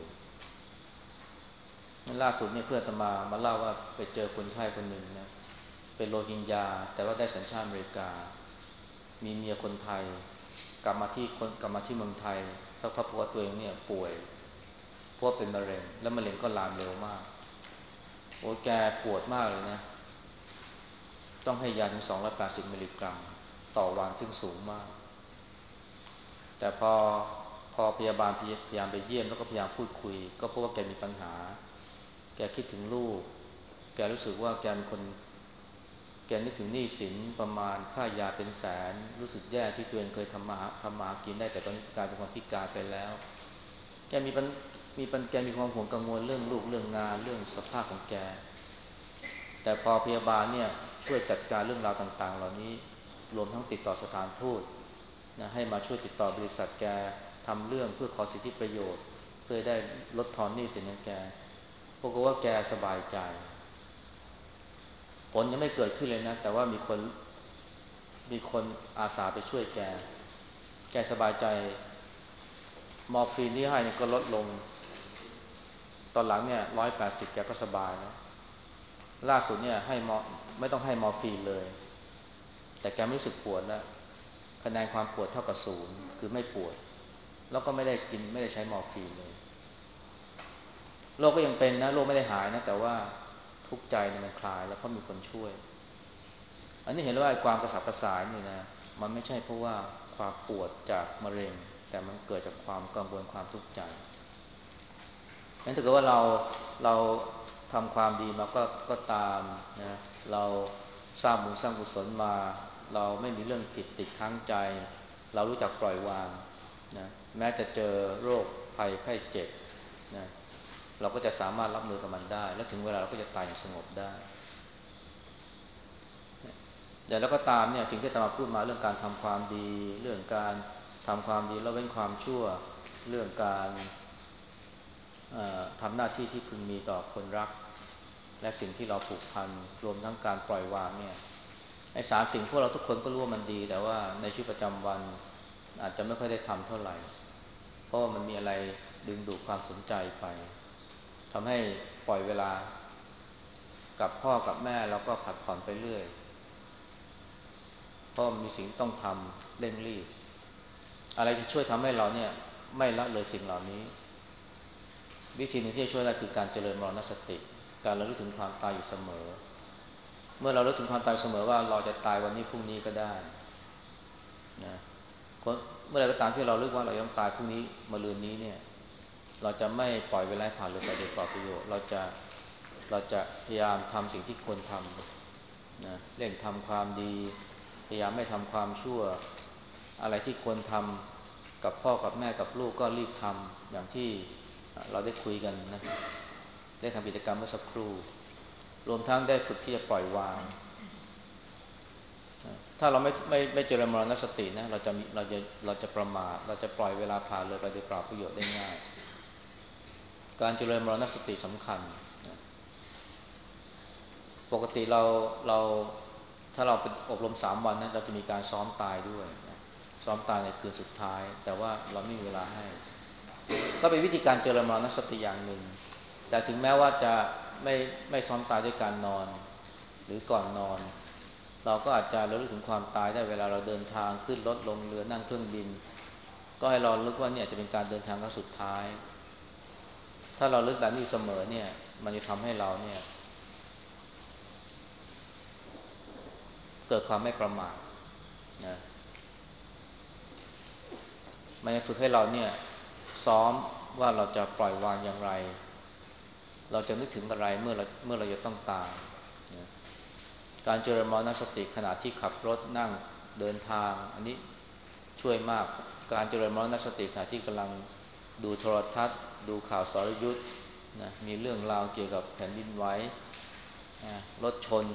นั่นล่าสุดเนี่ยเพื่อนอาตมาเล่าว่าไปเจอคนไข้คนหนึ่งนะเป็นโรฮิงญาแต่ว่าได้สัญชาติอเมริกามีเมียคนไทยกลับมาที่เมืองไทยสักพักพบว่าตัวเองเนี่ยป่วยเพราะเป็นมะเร็งแล้วมะเร็งก็ลามเร็วมากโอ้แกปวดมากเลยนะต้องให้ยาถึง280มิลลิกรัมต่อวันซึ่งสูงมากแต่พอพยาบาลพยายามไปเยี่ยมแล้วก็พยายามพูดคุยก็พบว่าแกมีปัญหาแกคิดถึงลูกแกรู้สึกว่าแกนึกถึงหนี้สินประมาณค่ายาเป็นแสนรู้สึกแย่ที่ตัวเองเคยทำมากินได้แต่ตอนนี้กลายเป็นคนพิการไปแล้วแกมีความห่วงกังวลเรื่องลูกเรื่องงานเรื่องสภาพของแกแต่พอพยาบาลเนี่ยช่วยจัดการเรื่องราวต่างๆเหล่านี้รวมทั้งติดต่อสถานทูตนะให้มาช่วยติดต่อบริษัทแกทำเรื่องเพื่อขอสิทธิประโยชน์เพื่อได้ลดทอนหนี้สินของแกปรากฏว่าแกสบายใจผลยังไม่เกิดขึ้นเลยนะแต่ว่ามีคนอาสาไปช่วยแกสบายใจมอร์ฟีนที่ให้ก็ลดลงตอนหลังเนี่ย180แกก็สบายแล้วล่าสุดเนี่ยไม่ต้องให้มอร์ฟีนเลยแต่แกไม่รู้สึกปวดแล้วคะแนนความปวดเท่ากับ0คือไม่ปวดแล้วก็ไม่ได้กินไม่ได้ใช้มอร์ฟีนเลยโรคก็ยังเป็นนะโรคไม่ได้หายนะแต่ว่าทุกข์ใจเนี่ยมันคลายแล้วเพราะมีคนช่วยอันนี้เห็นว่าความกระสับกระส่ายนี่นะมันไม่ใช่เพราะว่าความปวดจากมะเร็งแต่มันเกิดจากความกังวลความทุกข์ใจงั้นถ้าเกิดว่าเราทำความดีมาก็ตามนะเราสร้างบุญสร้างกุศลมาเราไม่มีเรื่องผิดติดค้างใจเรารู้จักปล่อยวางนะแม้จะเจอโรคภัยไข้เจ็บนะเราก็จะสามารถรับมือกับมันได้และถึงเวลาเราก็จะตายอย่างสงบได้อย่างแล้วก็ตามเนี่ยสิ่งที่อาตมาพูดมาเรื่องการทำความดีเรื่องการทำความดีแล้วเว้นความชั่วเรื่องการทำหน้าที่ที่พึงมีต่อคนรักและสิ่งที่เราผูกพันรวมทั้งการปล่อยวางเนี่ยไอ้3 สิ่งพวกเราทุกคนก็รู้ว่ามันดีแต่ว่าในชีวิตประจำวันอาจจะไม่ค่อยได้ทำเท่าไหร่เพราะว่ามันมีอะไรดึงดูดความสนใจไปทำให้ปล่อยเวลากับพ่อกับแม่เราก็ผัดผ่อนไปเรื่อยเพราะมีสิ่งต้องทำเร่งรีบอะไรที่ช่วยทำให้เราเนี่ยไม่ละเลยสิ่งเหล่านี้วิธีหนึ่งที่จะช่วยได้คือการเจริญมรณสติการระลึกถึงความตายอยู่เสมอเมื่อเราระลึกถึงความตายเสมอว่าเราจะตายวันนี้พรุ่งนี้ก็ได้นะเมื่อไรก็ตามที่เราลึกว่าเราต้องตายพรุ่งนี้มะรืนนี้เนี่ยเราจะไม่ปล่อยเวลาผ่านเลยไปโดยเปล่าประโยชน์เราจะพยายามทำสิ่งที่ควรทำนะเร่งทำความดีพยายามไม่ทำความชั่วอะไรที่ควรทำกับพ่อกับแม่กับลูกก็รีบทำอย่างที่เราได้คุยกันนะได้ทำกิจกรรมเมื่อสักครู่รวมทั้งได้ฝึกที่จะปล่อยวางถ้าเราไม่เจริญมรณสตินะเราจะประมาทเราจะปล่อยเวลาผ่านเลยไปโดยเปล่าประโยชน์ได้ง่ายการเจริญมรณสติสำคัญนะปกติเราถ้าเราไปอบรม3 วันนะเราจะมีการซ้อมตายด้วยนะซ้อมตายในคืนสุดท้ายแต่ว่าเราไม่มีเวลาให้ก็เป็นวิธีการเจริญมรณสติอย่างหนึ่งแต่ถึงแม้ว่าจะไม่ไม่ซ้อมตายด้วยการนอนหรือก่อนนอนเราก็อาจจะระลึกถึงความตายได้เวลาเราเดินทางขึ้นรถลงเรือนั่งเครื่องบินก็ให้เราลึกว่าเนี่ยจะเป็นการเดินทางครั้งสุดท้ายถ้าเราลึกแบบนี้เสมอเนี่ยมันจะทำให้เราเนี่ยเกิดความไม่ประมาทนะมันจะฝึกให้เราเนี่ยซ้อมว่าเราจะปล่อยวางอย่างไรเราจะนึกถึงอะไรเมื่อเราจะต้องตายนะการเจริญมรณสติขณะที่ขับรถนั่งเดินทางอันนี้ช่วยมากการเจริญมรณสติขณะที่กำลังดูโทรทัศน์ดูข่าวสรยุทธ์นะมีเรื่องราวเกี่ยวกับแผ่นดินไหวนะรถชน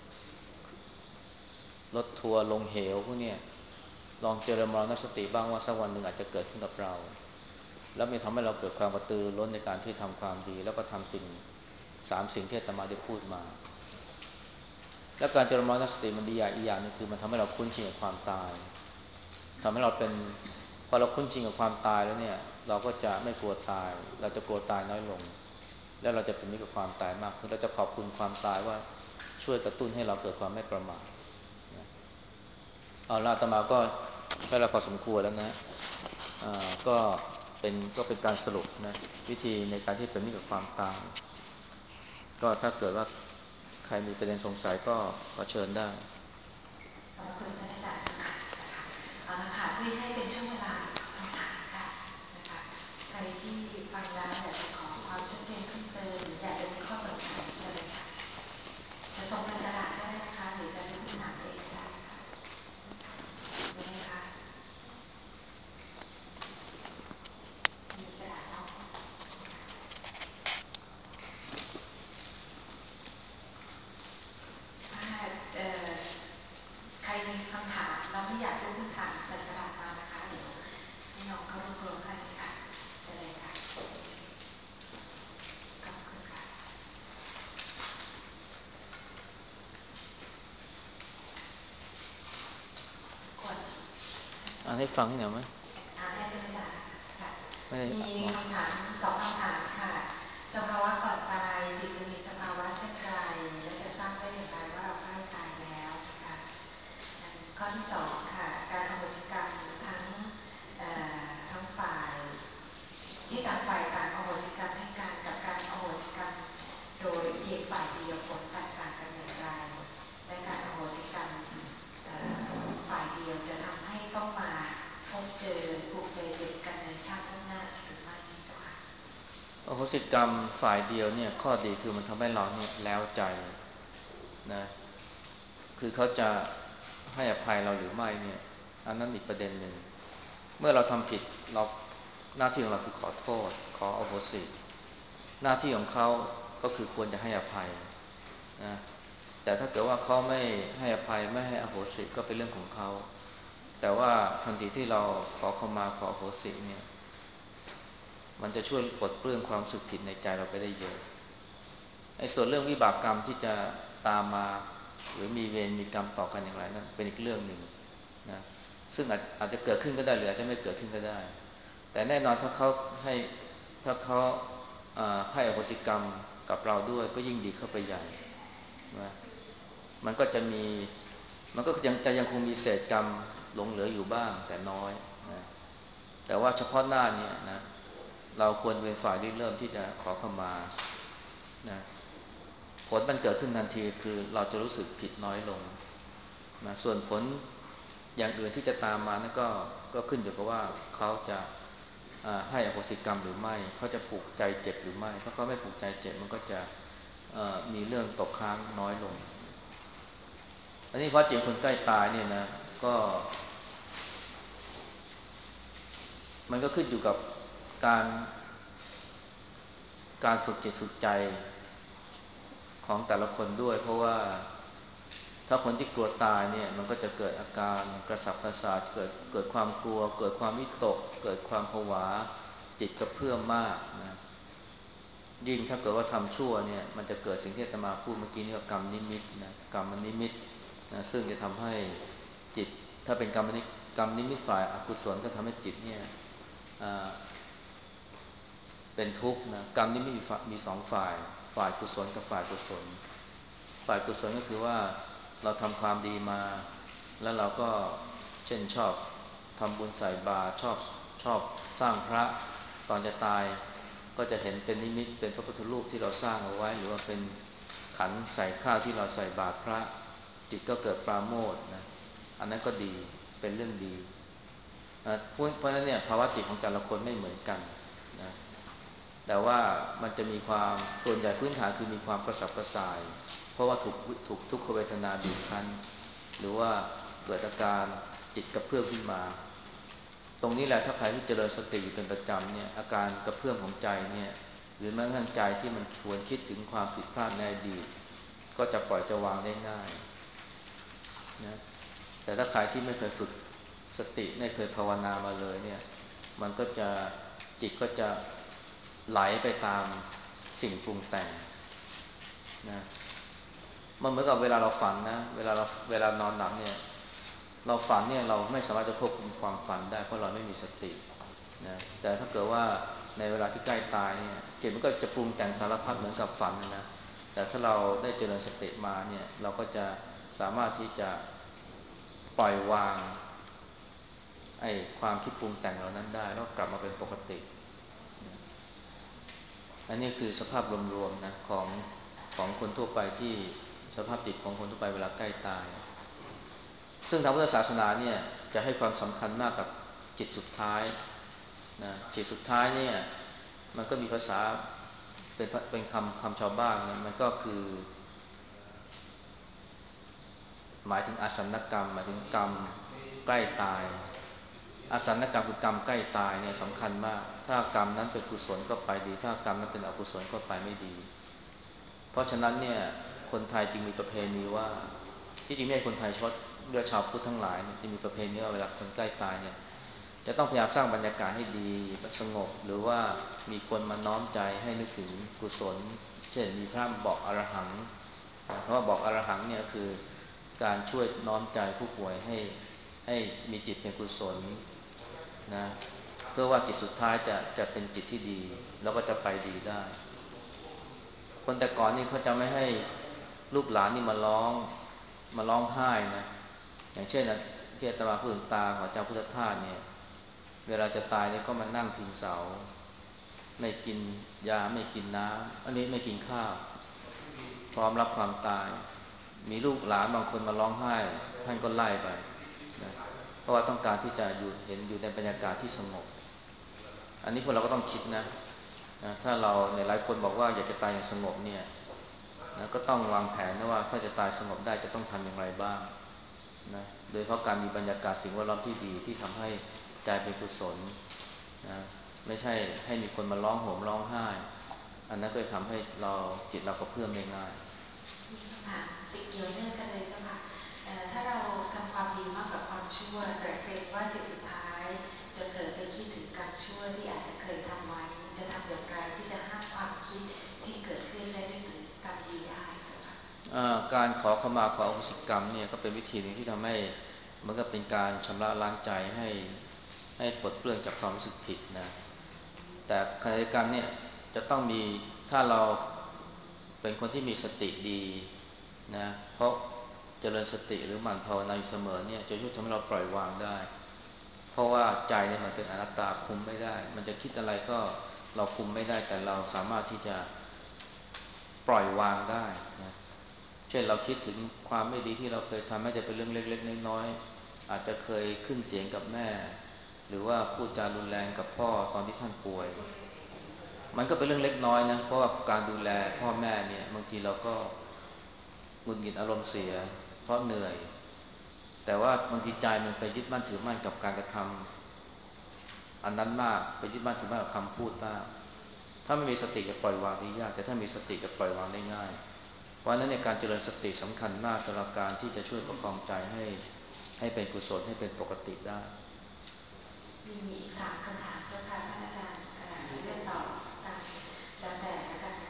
รถทัวร์ลงเหวพวกเนี้ยลองเจริญมรณสติบ้างว่าสักวันหนึ่งอาจจะเกิดขึ้นกับเราแล้วมันทำให้เราเกิดความกระตือรือร้นในการที่ทำความดีแล้วก็ทำ3 สิ่งที่อาตมาได้พูดมาและการเจริญมรณสติมันดีอย่างอีกอย่างนึงคือมันทำให้เราคุ้นชินกับความตายทำให้เราเป็นพอเราคุ้นชินกับความตายแล้วเนี่ยเราก็จะไม่กลัวตายเราจะกลัวตายน้อยลงแล้วเราจะเป็นมิตรกับความตายมากขึ้นเราจะขอบคุณความตายว่าช่วยกระตุ้นให้เราเกิดความไม่ประมาทเอาละอาตมาก็ใช้เวลาพอสมควรแล้วนะก็เป็นการสรุปนะวิธีในการที่เป็นมิตรกับความตายก็ถ้าเกิดว่าใครมีประเด็นสงสัยก็เชิญได้ขอบคุณท่านอาจารย์ค่ะเอาละค่ะที่ให้เป็นช่วงเวลาคำถามค่ะนะคะใครที่ฟังแล้วอยากจะขอความชัดเจนเพิ่มเติมหรืออยากจะมีข้อสงสัยเชิญเลยค่ะจะส่งเป็นกระดาษก็ได้นะคะหรือจะเป็นถามเองก็ได้ค่ะมีไหมคะมีกระดาษเนาะถ้าใครมีคำถามน้องที่อยากรู้คำถามใส่กระดาษมานะคะเดี๋ยวให้น้องเขารวบรวมให้ค่ะเชิญเลยค่ะขอบคุณค่ะกดอ่านให้ฟังหน่อยไหมให้เป็นอาจารย์ค่ะไม่ได้มีคำถาม2 คำถามค่ะสภาวะก่อนตายจิตจะมีสภาวะเช่นไรและจะทราบได้อย่างไรว่าเราใกล้ตายแล้วนะคะข้อที่2ค่ะการอโหสิกรรมทั้งฝ่ายที่ต่างฝ่ายต่างอโหสิกรรมให้กันกับการอโหสิกรรมโดยเพียงฝ่ายเดียวผลแตกต่างกันอย่างไรและการอโหสิกรรมฝ่ายเดียวจะทำให้ต้องมาพบเจอผูกใจเจ็บกันในชาติหน้าหรือไม่เจ้าค่ะอโหสิกรรมฝ่ายเดียวเนี่ยข้อดีคือมันทำให้เราเนี่ยแล้วใจนะคือเขาจะให้อภัยเราหรือไม่เนี่ยอันนั้นอีกประเด็นหนึ่งเมื่อเราทำผิดเราหน้าที่ของเราคือขอโทษขออโหสิหน้าที่ของเขาก็คือควรจะให้อภัยนะแต่ถ้าเกิดว่าเขาไม่ให้อภัยไม่ให้อโหสิก็เป็นเรื่องของเขาแต่ว่าทันทีที่เราขอเข้ามาขออโหสิเนี่ยมันจะช่วยปลดเปลื้องความรู้สึกผิดในใจเราไปได้เยอะไอ้ส่วนเรื่องวิบากกรรมที่จะตามมาหรือมีเวรมีกรรมต่อกันอย่างไรนั้นเป็นอีกเรื่องหนึ่งนะซึ่งอาจจะเกิดขึ้นก็ได้หรืออาจจะไม่เกิดขึ้นก็ได้แต่แน่นอนให้ถ้าเขาให้อโหสิกรรมกับเราด้วยก็ยิ่งดีเข้าไปใหญ่นะมันก็จะมีมันก็ยังคงมีเศษกรรมหลงเหลืออยู่บ้างแต่น้อยนะแต่ว่าเฉพาะหน้าเนี่ยนะเราควรเป็นฝ่ายที่เริ่มที่จะขอเข้ามานะผลมันเกิดขึ้นทันทีคือเราจะรู้สึกผิดน้อยลงนะส่วนผลอย่างอื่นที่จะตามมานั่นก็ขึ้นอยู่กับว่าเขาจะให้อโหสิกรรมหรือไม่เขาจะผูกใจเจ็บหรือไม่ถ้าเขาไม่ผูกใจเจ็บมันก็จะมีเรื่องตกค้างน้อยลงอันนี้เพราะจริงคนใกล้ตายเนี่ยนะก็มันก็ขึ้นอยู่กับการการฝึกจิตฝึกใจของแต่ละคนด้วยเพราะว่าถ้าคนที่กลัวตายเนี่ยมันก็จะเกิดอาการกระสับกระส่ายเกิดความกลัวเกิดความวิตกเกิดความผวาจิตกระเพื่อมมากนะยิ่งถ้าเกิดว่าทำชั่วเนี่ยมันจะเกิดสิ่งที่อาตมาพูดเมื่อกี้นี่ว่ากรรมนิมิตนะกรรมนิมิตนะซึ่งจะทำให้จิตถ้าเป็นกรรมนิมิตฝ่ายอกุศลก็ทำให้จิตเนี่ยเป็นทุกข์นะกรรมนี่มีสองฝ่ายฝ่ายกุศลกับฝ่ายกุศลฝ่ายกุศลก็คือว่าเราทำความดีมาแล้วเราก็เช่นชอบทำบุญใส่บาตรชอบสร้างพระตอนจะตายก็จะเห็นเป็นนิมิตเป็นพระพุทธรูปที่เราสร้างเอาไว้หรือว่าเป็นขันใส่ข้าวที่เราใส่บาตรพระจิตก็เกิดปราโมทย์นะอันนั้นก็ดีเป็นเรื่องดีเพราะฉะนั้นเนี่ยภาวะจิตของแต่ละคนไม่เหมือนกันนะแต่ว่ามันจะมีความส่วนใหญ่พื้นฐานคือมีความกระสับกระส่ายเพราะว่าถูกทุกขเวทนาบีบคั้นหรือว่าเกิดอาการจิตกระเพื่อมขึ้นมาตรงนี้แหละถ้าใครที่เจริญสติอยู่เป็นประจำเนี่ยอาการกระเพื่อมของใจเนี่ยหรือแม้กระทั่งใจที่มันชวนคิดถึงความผิดพลาดในอดีตก็จะปล่อยจะวางได้ง่ายนะแต่ถ้าใครที่ไม่เคยฝึกสติไม่เคยภาวนามาเลยเนี่ยมันก็จะจิตก็จะไหลไปตามสิ่งปรุงแต่งนะมันเหมือนกับเวลาเราฝันนะเวลานอนหลับเนี่ยเราฝันเนี่ยเราไม่สามารถจะควบคุมความฝันได้เพราะเราไม่มีสตินะแต่ถ้าเกิดว่าในเวลาที่ใกล้ตายเนี่ยจิตมันก็จะปรุงแต่งสารพัดเหมือนกับฝันนะแต่ถ้าเราได้เจริญสติมาเนี่ยเราก็จะสามารถที่จะปล่อยวางไอ้ความคิดปรุงแต่งเหล่านั้นได้แล้วกลับมาเป็นปกติอันนี้คือสภาพรวมๆนะของคนทั่วไปที่สภาพจิตของคนทั่วไปเวลาใกล้ตายซึ่งทางพุทธศาสนาเนี่ยจะให้ความสำคัญมากกับจิตสุดท้ายนะจิตสุดท้ายเนี่ยมันก็มีภาษาเป็นคำชาวบ้านนะมันก็คือหมายถึงอาสันนกรรมหมายถึงกรรมใกล้ตายอาสันนกรรมคือกรรมใกล้ตายเนี่ยสำคัญมากถ้ากรรมนั้นเป็นกุศลก็ไปดีถ้ากรรมนั้นเป็นอกุศลก็ไปไม่ดีเพราะฉะนั้นเนี่ยคนไทยจึงมีประเพณีว่าที่จริงไม่ใช่คนไทยเฉพาะเรือชาวพุทธทั้งหลายที่มีประเพณีว่าเวลาคนใกล้ตายเนี่ยจะต้องพยายามสร้างบรรยากาศให้ดีสงบหรือว่ามีคนมาน้อมใจให้นึกถึงกุศลเช่นมีพระบอกอรหังคำว่าบอกอรหังเนี่ยคือการช่วยน้อมใจผู้ป่วยให้มีจิตเป็นกุศลนะเพื่อว่าจิตสุดท้ายจะเป็นจิตที่ดีแล้วก็จะไปดีได้คนแต่ก่อนนี่เขาจะไม่ให้ลูกหลานนี่มาร้องไห้นะอย่างเช่นนะที่อาตมาพูดถึงตาของเจ้าพุทธทาสเนี่ยเวลาจะตายเนี่ยก็มานั่งพิงเสาไม่กินยาไม่กินน้ำอันนี้ไม่กินข้าวพร้อมรับความตายมีลูกหลานบางคนมาร้องไห้ท่านก็ไล่ไปนะเพราะว่าต้องการที่จะอยู่ในบรรยากาศที่สงบอันนี้พวกเราก็ต้องคิดนะถ้าเราในหลายคนบอกว่าอยากจะตายอย่างสงบเนี่ยนะก็ต้องวางแผนนะว่าถ้าจะตายสงบได้จะต้องทำอย่างไรบ้างนะโดยเพราะการมีบรรยากาศสิ่งแวดล้อมที่ดีที่ทำให้ใจเป็นกุศลนะไม่ใช่ให้มีคนมาร้องโหมร้องไห้อันนั้นก็จะทำให้จิตเรากระเพื่อมได้ง่ายมีคำถามติดเกี่ยวเนื่องกันเลยเจ้าค่ะถ้าเราทำความดีมากกว่าความชั่วแต่เกรงว่าจิตสุดท้ายจะเกิดไปคิดถึงกรรมชั่วที่อาจจะเคยทำไว้จะทำอย่างไรที่จะห้ามความคิดที่เกิดขึ้นและนึกถึงกรรมดีได้เจ้าค่ะการขอขมาขออโหสิกรรมเนี่ยก็เป็นวิธีหนึ่งที่ทำให้มันก็เป็นการชำระล้างใจให้ปลดเปลื้องจากความรู้สึกผิดนะแต่ขณะเดียวกันเนี่ยจะต้องมีถ้าเราเป็นคนที่มีสติดีนะเพราะเจริญสติหรือหมั่นภาวนาอยู่เสมอเนี่ยจะช่วยทำให้เราปล่อยวางได้เพราะว่าใจเนี่ยมันเป็นอนัตตาคุมไม่ได้มันจะคิดอะไรก็เราคุมไม่ได้แต่เราสามารถที่จะปล่อยวางได้นะเช่นเราคิดถึงความไม่ดีที่เราเคยทำไม่ได้เป็นเรื่องเล็กๆน้อยๆอาจจะเคยขึ้นเสียงกับแม่หรือว่าพูดจารุนแรงกับพ่อตอนที่ท่านป่วยมันก็เป็นเรื่องเล็กน้อยนะเพราะว่าการดูแลพ่อแม่เนี่ยบางทีเราก็หงุดหงิดอารมณ์เสียเพราะเหนื่อยแต่ว่าบางทีใจมันไปยึดมั่นถือมั่นกับการกระทำอันนั้นมากไปยึดมั่นถือมั่นกับคำพูดมากถ้าไม่มีสติจะปล่อยวางได้ยากแต่ถ้ามีสติจะปล่อยวางได้ง่ายเพราะนั้นในการเจริญสติสำคัญมากสำหรับการที่จะช่วยประคองใจให้เป็นกุศลให้เป็นปกติได้มีอีก3 คำถามเจ้าค่ะท่านอาจารย์เรื่องตอบตามแล้วแต่ละกัน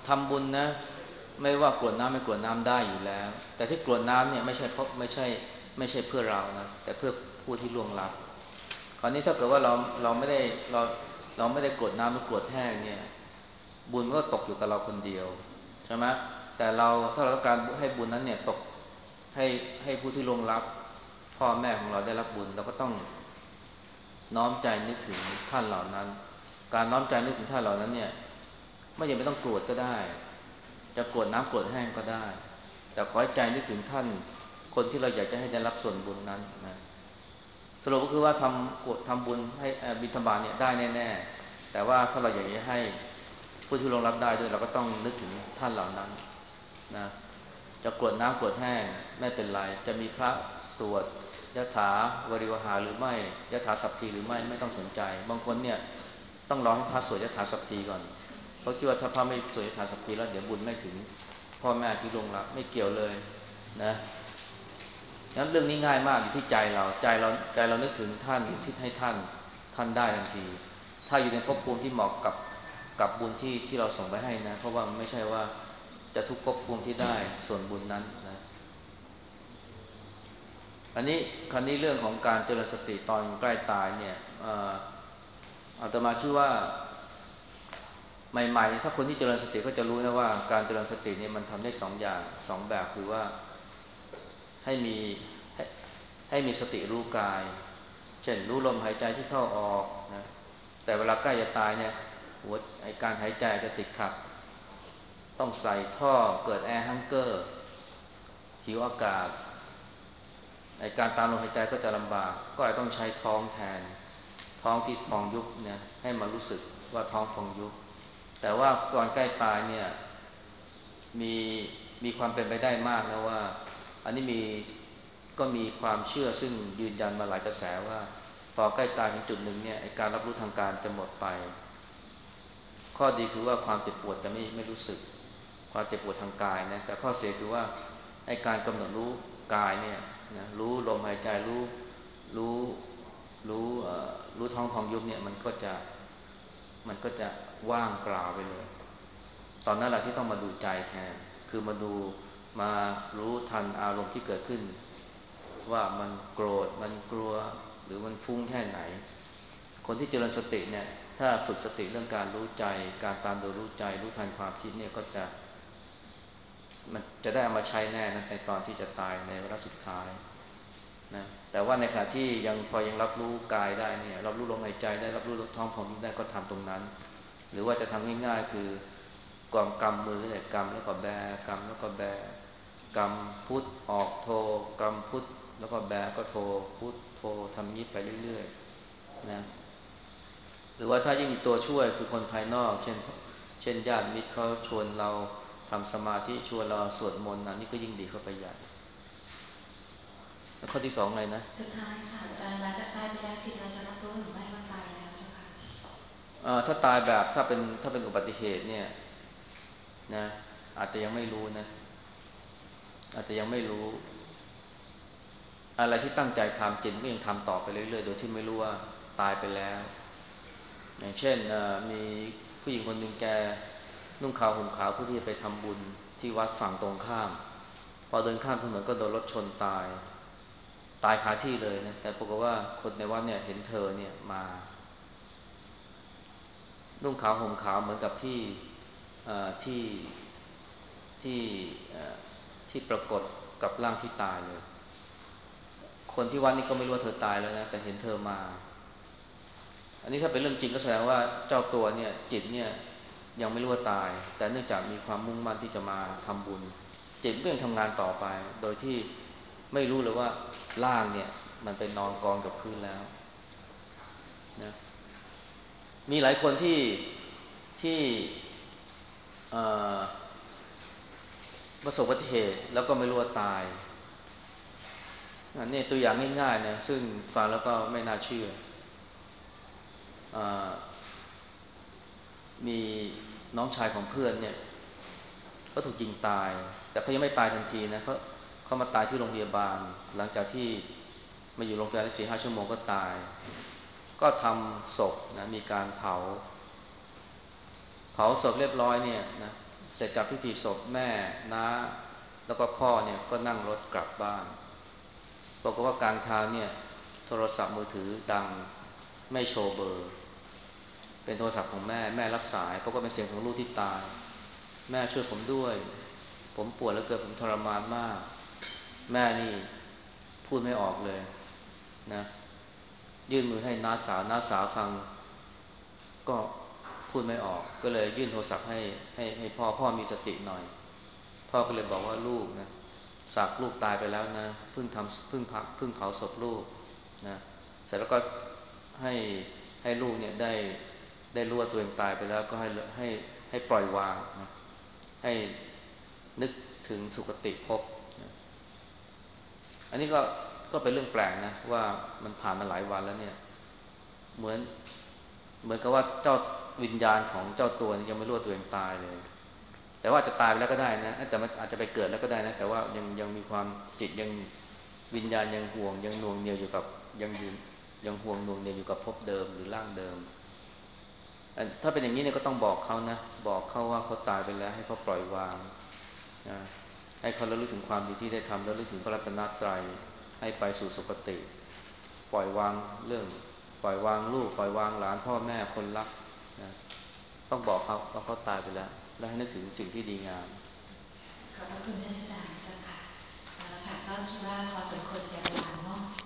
ทำบุญนะไม่ว่ากรวดน้ำไม่กรวดน้ำได้อยู่แล้วแต่ที่กรวดน้ำเนี่ยไม่ใช่เพราะไม่ใช่เพื่อเรานะแต่เพื่อผู้ที่ล่วงลับคราวนี้ถ้าเกิดว่าเราไม่ได้เราไม่ได้กรวดน้ำหรือกรวดแห้งเนี่ยบุญก็ตกอยู่กับเราคนเดียวใช่ไหมแต่ถ้าเราต้องการให้บุญนั้นเนี่ยตกให้ให้ผู้ที่ล่วงลับพ่อแม่ของเราได้รับบุญเราก็ต้องน้อมใจนึกถึงท่านเหล่านั้นการน้อมใจนึกถึงท่านเหล่านั้นเนี่ยไม่จำเป็นต้องกรวดก็ได้จะกรวดน้ำกรวดแห้งก็ได้แต่ขอให้ใจนึกถึงท่านคนที่เราอยากจะให้ได้รับส่วนบุญนั้นนะสรุปก็คือว่าทำบุญให้บิณฑบาตเนี่ยได้แน่ๆแต่ว่าถ้าเราอยากจะให้ผู้ที่รองรับได้ด้วยเราก็ต้องนึกถึงท่านเหล่านั้นนะจะกรวดน้ำกรวดแห้งไม่เป็นไรจะมีพระสวดยถาวริวหาหรือไม่ยถาสัพพีหรือไม่ต้องสนใจบางคนเนี่ยต้องรอให้พระสวดยถาสัพพีก่อนเพราะคิดว่าถ้าพระไม่สวดยถาสัพพีแล้วเดี๋ยวบุญไม่ถึงพ่อแม่ที่ล่วงลับไม่เกี่ยวเลยนะงั้นเรื่องนี้ง่ายมากอยู่ที่ใจเรานึกถึงท่านอุทิศให้ท่านได้ทันทีถ้าอยู่ในภพภูมิที่เหมาะกับบุญที่เราส่งไปให้นะเพราะว่าไม่ใช่ว่าจะทุกภพภูมิที่ได้ส่วนบุญนั้นนะคราวนี้เรื่องของการเจริญสติตอนใกล้ตายเนี่ยอาตมาคิดว่าใหม่ๆถ้าคนที่เจริญสติก็จะรู้นะว่าการเจริญสติเนี่ยมันทำได้สองอย่างสองแบบคือว่าให้มีให้ให้มีสติรู้กายเช่นรู้ลมหายใจที่เข้าออกนะแต่เวลาใกล้จะตายเนี่ยการหายใจจะติดขัดต้องใส่ท่อเกิดแอร์ฮังเกอร์หิวอากาศการตามลมหายใจก็จะลำบากก็อาจต้องใช้ท้องแทนท้องที่พองยุบเนี่ยให้มันรู้สึกว่าท้องพองยุบแต่ว่าก่อนใกล้ตายเนี่ยมีมีความเป็นไปได้มากนะว่าอันนี้ก็มีความเชื่อซึ่งยืนยันมาหลายกระแสว่าพอใกล้ตายถึงจุดหนึ่งเนี่ยการรับรู้ทางการจะหมดไปข้อดีคือว่าความเจ็บปวดจะไม่รู้สึกความเจ็บปวดทางกายนะแต่ข้อเสียคือว่าการกำหนดรู้กายเนี่ยนะรู้ลมหายใจรู้รู้ท้องพองยุบเนี่ยมันก็จะว่างเปล่าไปเลยตอนนั้นแหละที่ต้องมาดูใจแทนคือมารู้ทันอารมณ์ที่เกิดขึ้นว่ามันโกรธมันกลัวหรือมันฟุ้งแค่ไหนคนที่เจริญสติเนี่ยถ้าฝึกสติเรื่องการรู้ใจการตามดูรู้ใจรู้ทันความคิดเนี่ยก็มันจะได้เอามาใช้แน่นะในตอนที่จะตายในวาระสุดท้ายนะแต่ว่าในขณะที่ยังรับรู้กายได้เนี่ยรับรู้ลมหายใจได้รับรู้ท้องพองยุบได้ก็ทำตรงนั้นหรือว่าจะทำง่ายๆคือกำมือเนี่ยกำแล้วก็แบกำแล้วก็แบกำพุทออกโทกำพุทแล้วก็แบก็โทพุทโททำนี้ไปเรื่อยๆนะหรือว่าถ้ายิ่งมีตัวช่วยคือคนภายนอกเช่นญาติมิตรเขาชวนเราทำสมาธิชวนเราสวดมนต์นี่ก็ยิ่งดีเข้าไปใหญ่แล้วข้อที่สองไงนะสุดท้ายค่ะหลังจากตายไปแล้วจิตเราจะรับรู้หรือไม่ว่าตายแล้วใช่ไหมถ้าตายแบบถ้าเป็นอุบัติเหตุเนี่ยนะอาจจะยังไม่รู้นะอาจจะยังไม่รู้อะไรที่ตั้งใจทำจิตก็ยังทำต่อไปเรื่อยๆโดยที่ไม่รู้ว่าตายไปแล้วอย่างเช่นมีผู้หญิงคนหนึ่งแกนุ่งขาวห่มขาวเพื่อที่จะไปทำบุญที่วัดฝั่งตรงข้ามพอเดินข้ามถนนก็โดนรถชนตายคาที่เลยนะแต่ปรากฏว่าคนในวัดเนี่ยเห็นเธอเนี่ยมานุ่งขาวห่มขาวเหมือนกับเอ่อที่ที่ที่ปรากฏกับร่างที่ตายเลยคนที่วัดนี่ก็ไม่รู้ว่าเธอตายแล้วนะแต่เห็นเธอมาอันนี้ถ้าเป็นเรื่องจริงก็แสดงว่าเจ้าตัวเนี่ยจิตเนี่ยยังไม่รู้ว่าตายแต่เนื่องจากมีความมุ่งมั่นที่จะมาทำบุญจิตก็ยังทำงานต่อไปโดยที่ไม่รู้เลยว่าร่างเนี่ยมันไปนอนกองกับพื้นแล้วนะมีหลายคนที่เอ่อประสบอุบัติเหตุแล้วก็ไม่รู้ว่าตายอันนี้ตัวอย่างง่ายๆนะซึ่งฟังแล้วก็ไม่น่าเชื่อมีน้องชายของเพื่อนเนี่ยเขาถูกยิงตายแต่เขายังไม่ตายทันทีนะเขามาตายที่โรงพยาบาลหลังจากที่มาอยู่โรงพยาบาลได้4-5 ชั่วโมงก็ตายก็ทำศพนะมีการเผาศพเรียบร้อยเนี่ยนะเสร็จจากพิธีศพแม่น้าแล้วก็พ่อเนี่ยก็นั่งรถกลับบ้านบอกว่ากลางทางเนี่ยโทรศัพท์มือถือดังไม่โชว์เบอร์เป็นโทรศัพท์ของแม่แม่รับสายเพราะว่าเป็นเสียงของลูกที่ตายแม่ช่วยผมด้วยผมปวดแล้วเกิดผมทรมานมากแม่นี่พูดไม่ออกเลยนะยื่นมือให้น้าสาวน้าสาวฟังก็พูดไม่ออกก็เลยยื่นโทรศัพท์ให้พ่อมีสติหน่อยพ่อก็เลยบอกว่าลูกนะสักลูกตายไปแล้วนะเพิ่งเผาศพลูกนะเสร็จแล้วก็ให้ให้ลูกเนี่ยได้รู้ว่าตัวเองตายไปแล้วก็ให้ปล่อยวางนะให้นึกถึงสุคติภพนะอันนี้ก็เป็นเรื่องแปลกนะว่ามันผ่านมาหลายวันแล้วเนี่ยเหมือนเหมือนกับว่าเจ้าวิญญาณของเจ้าตัวนี้ยังไม่รู้ว่าตัวเองตายเลยแต่ว่าจะตายไปแล้วก็ได้นะแต่มันอาจจะไปเกิดแล้วก็ได้นะแต่ว่ายังมีความจิตยังวิญญาณยังห่วงยังหน่วงเหนี่ยวอยู่กับยังอยู่ยังห่วงหน่วงเหนี่ยวอยู่กับภพเดิมหรือร่างเดิมถ้าเป็นอย่างนี้เนี่ยก็ต้องบอกเขานะบอกเขาว่าเขาตายไปแล้วให้เขาปล่อยวางนะให้เขาระลึกถึงความดีที่ได้ทำระลึกถึงพระรัตนตรัยให้ไปสู่สุคติปล่อยวางเรื่องปล่อยวางลูกปล่อยวางหลานพ่อแม่คนรักนะต้องบอกเขาว่าเขาตายไปแล้วและให้นึกถึงสิ่งที่ดีงามขอบพระคุณท่านอาจารย์เจ้าค่ะเอาละค่ะก็คิดว่าพอสมควรแก่เวลาเนาะ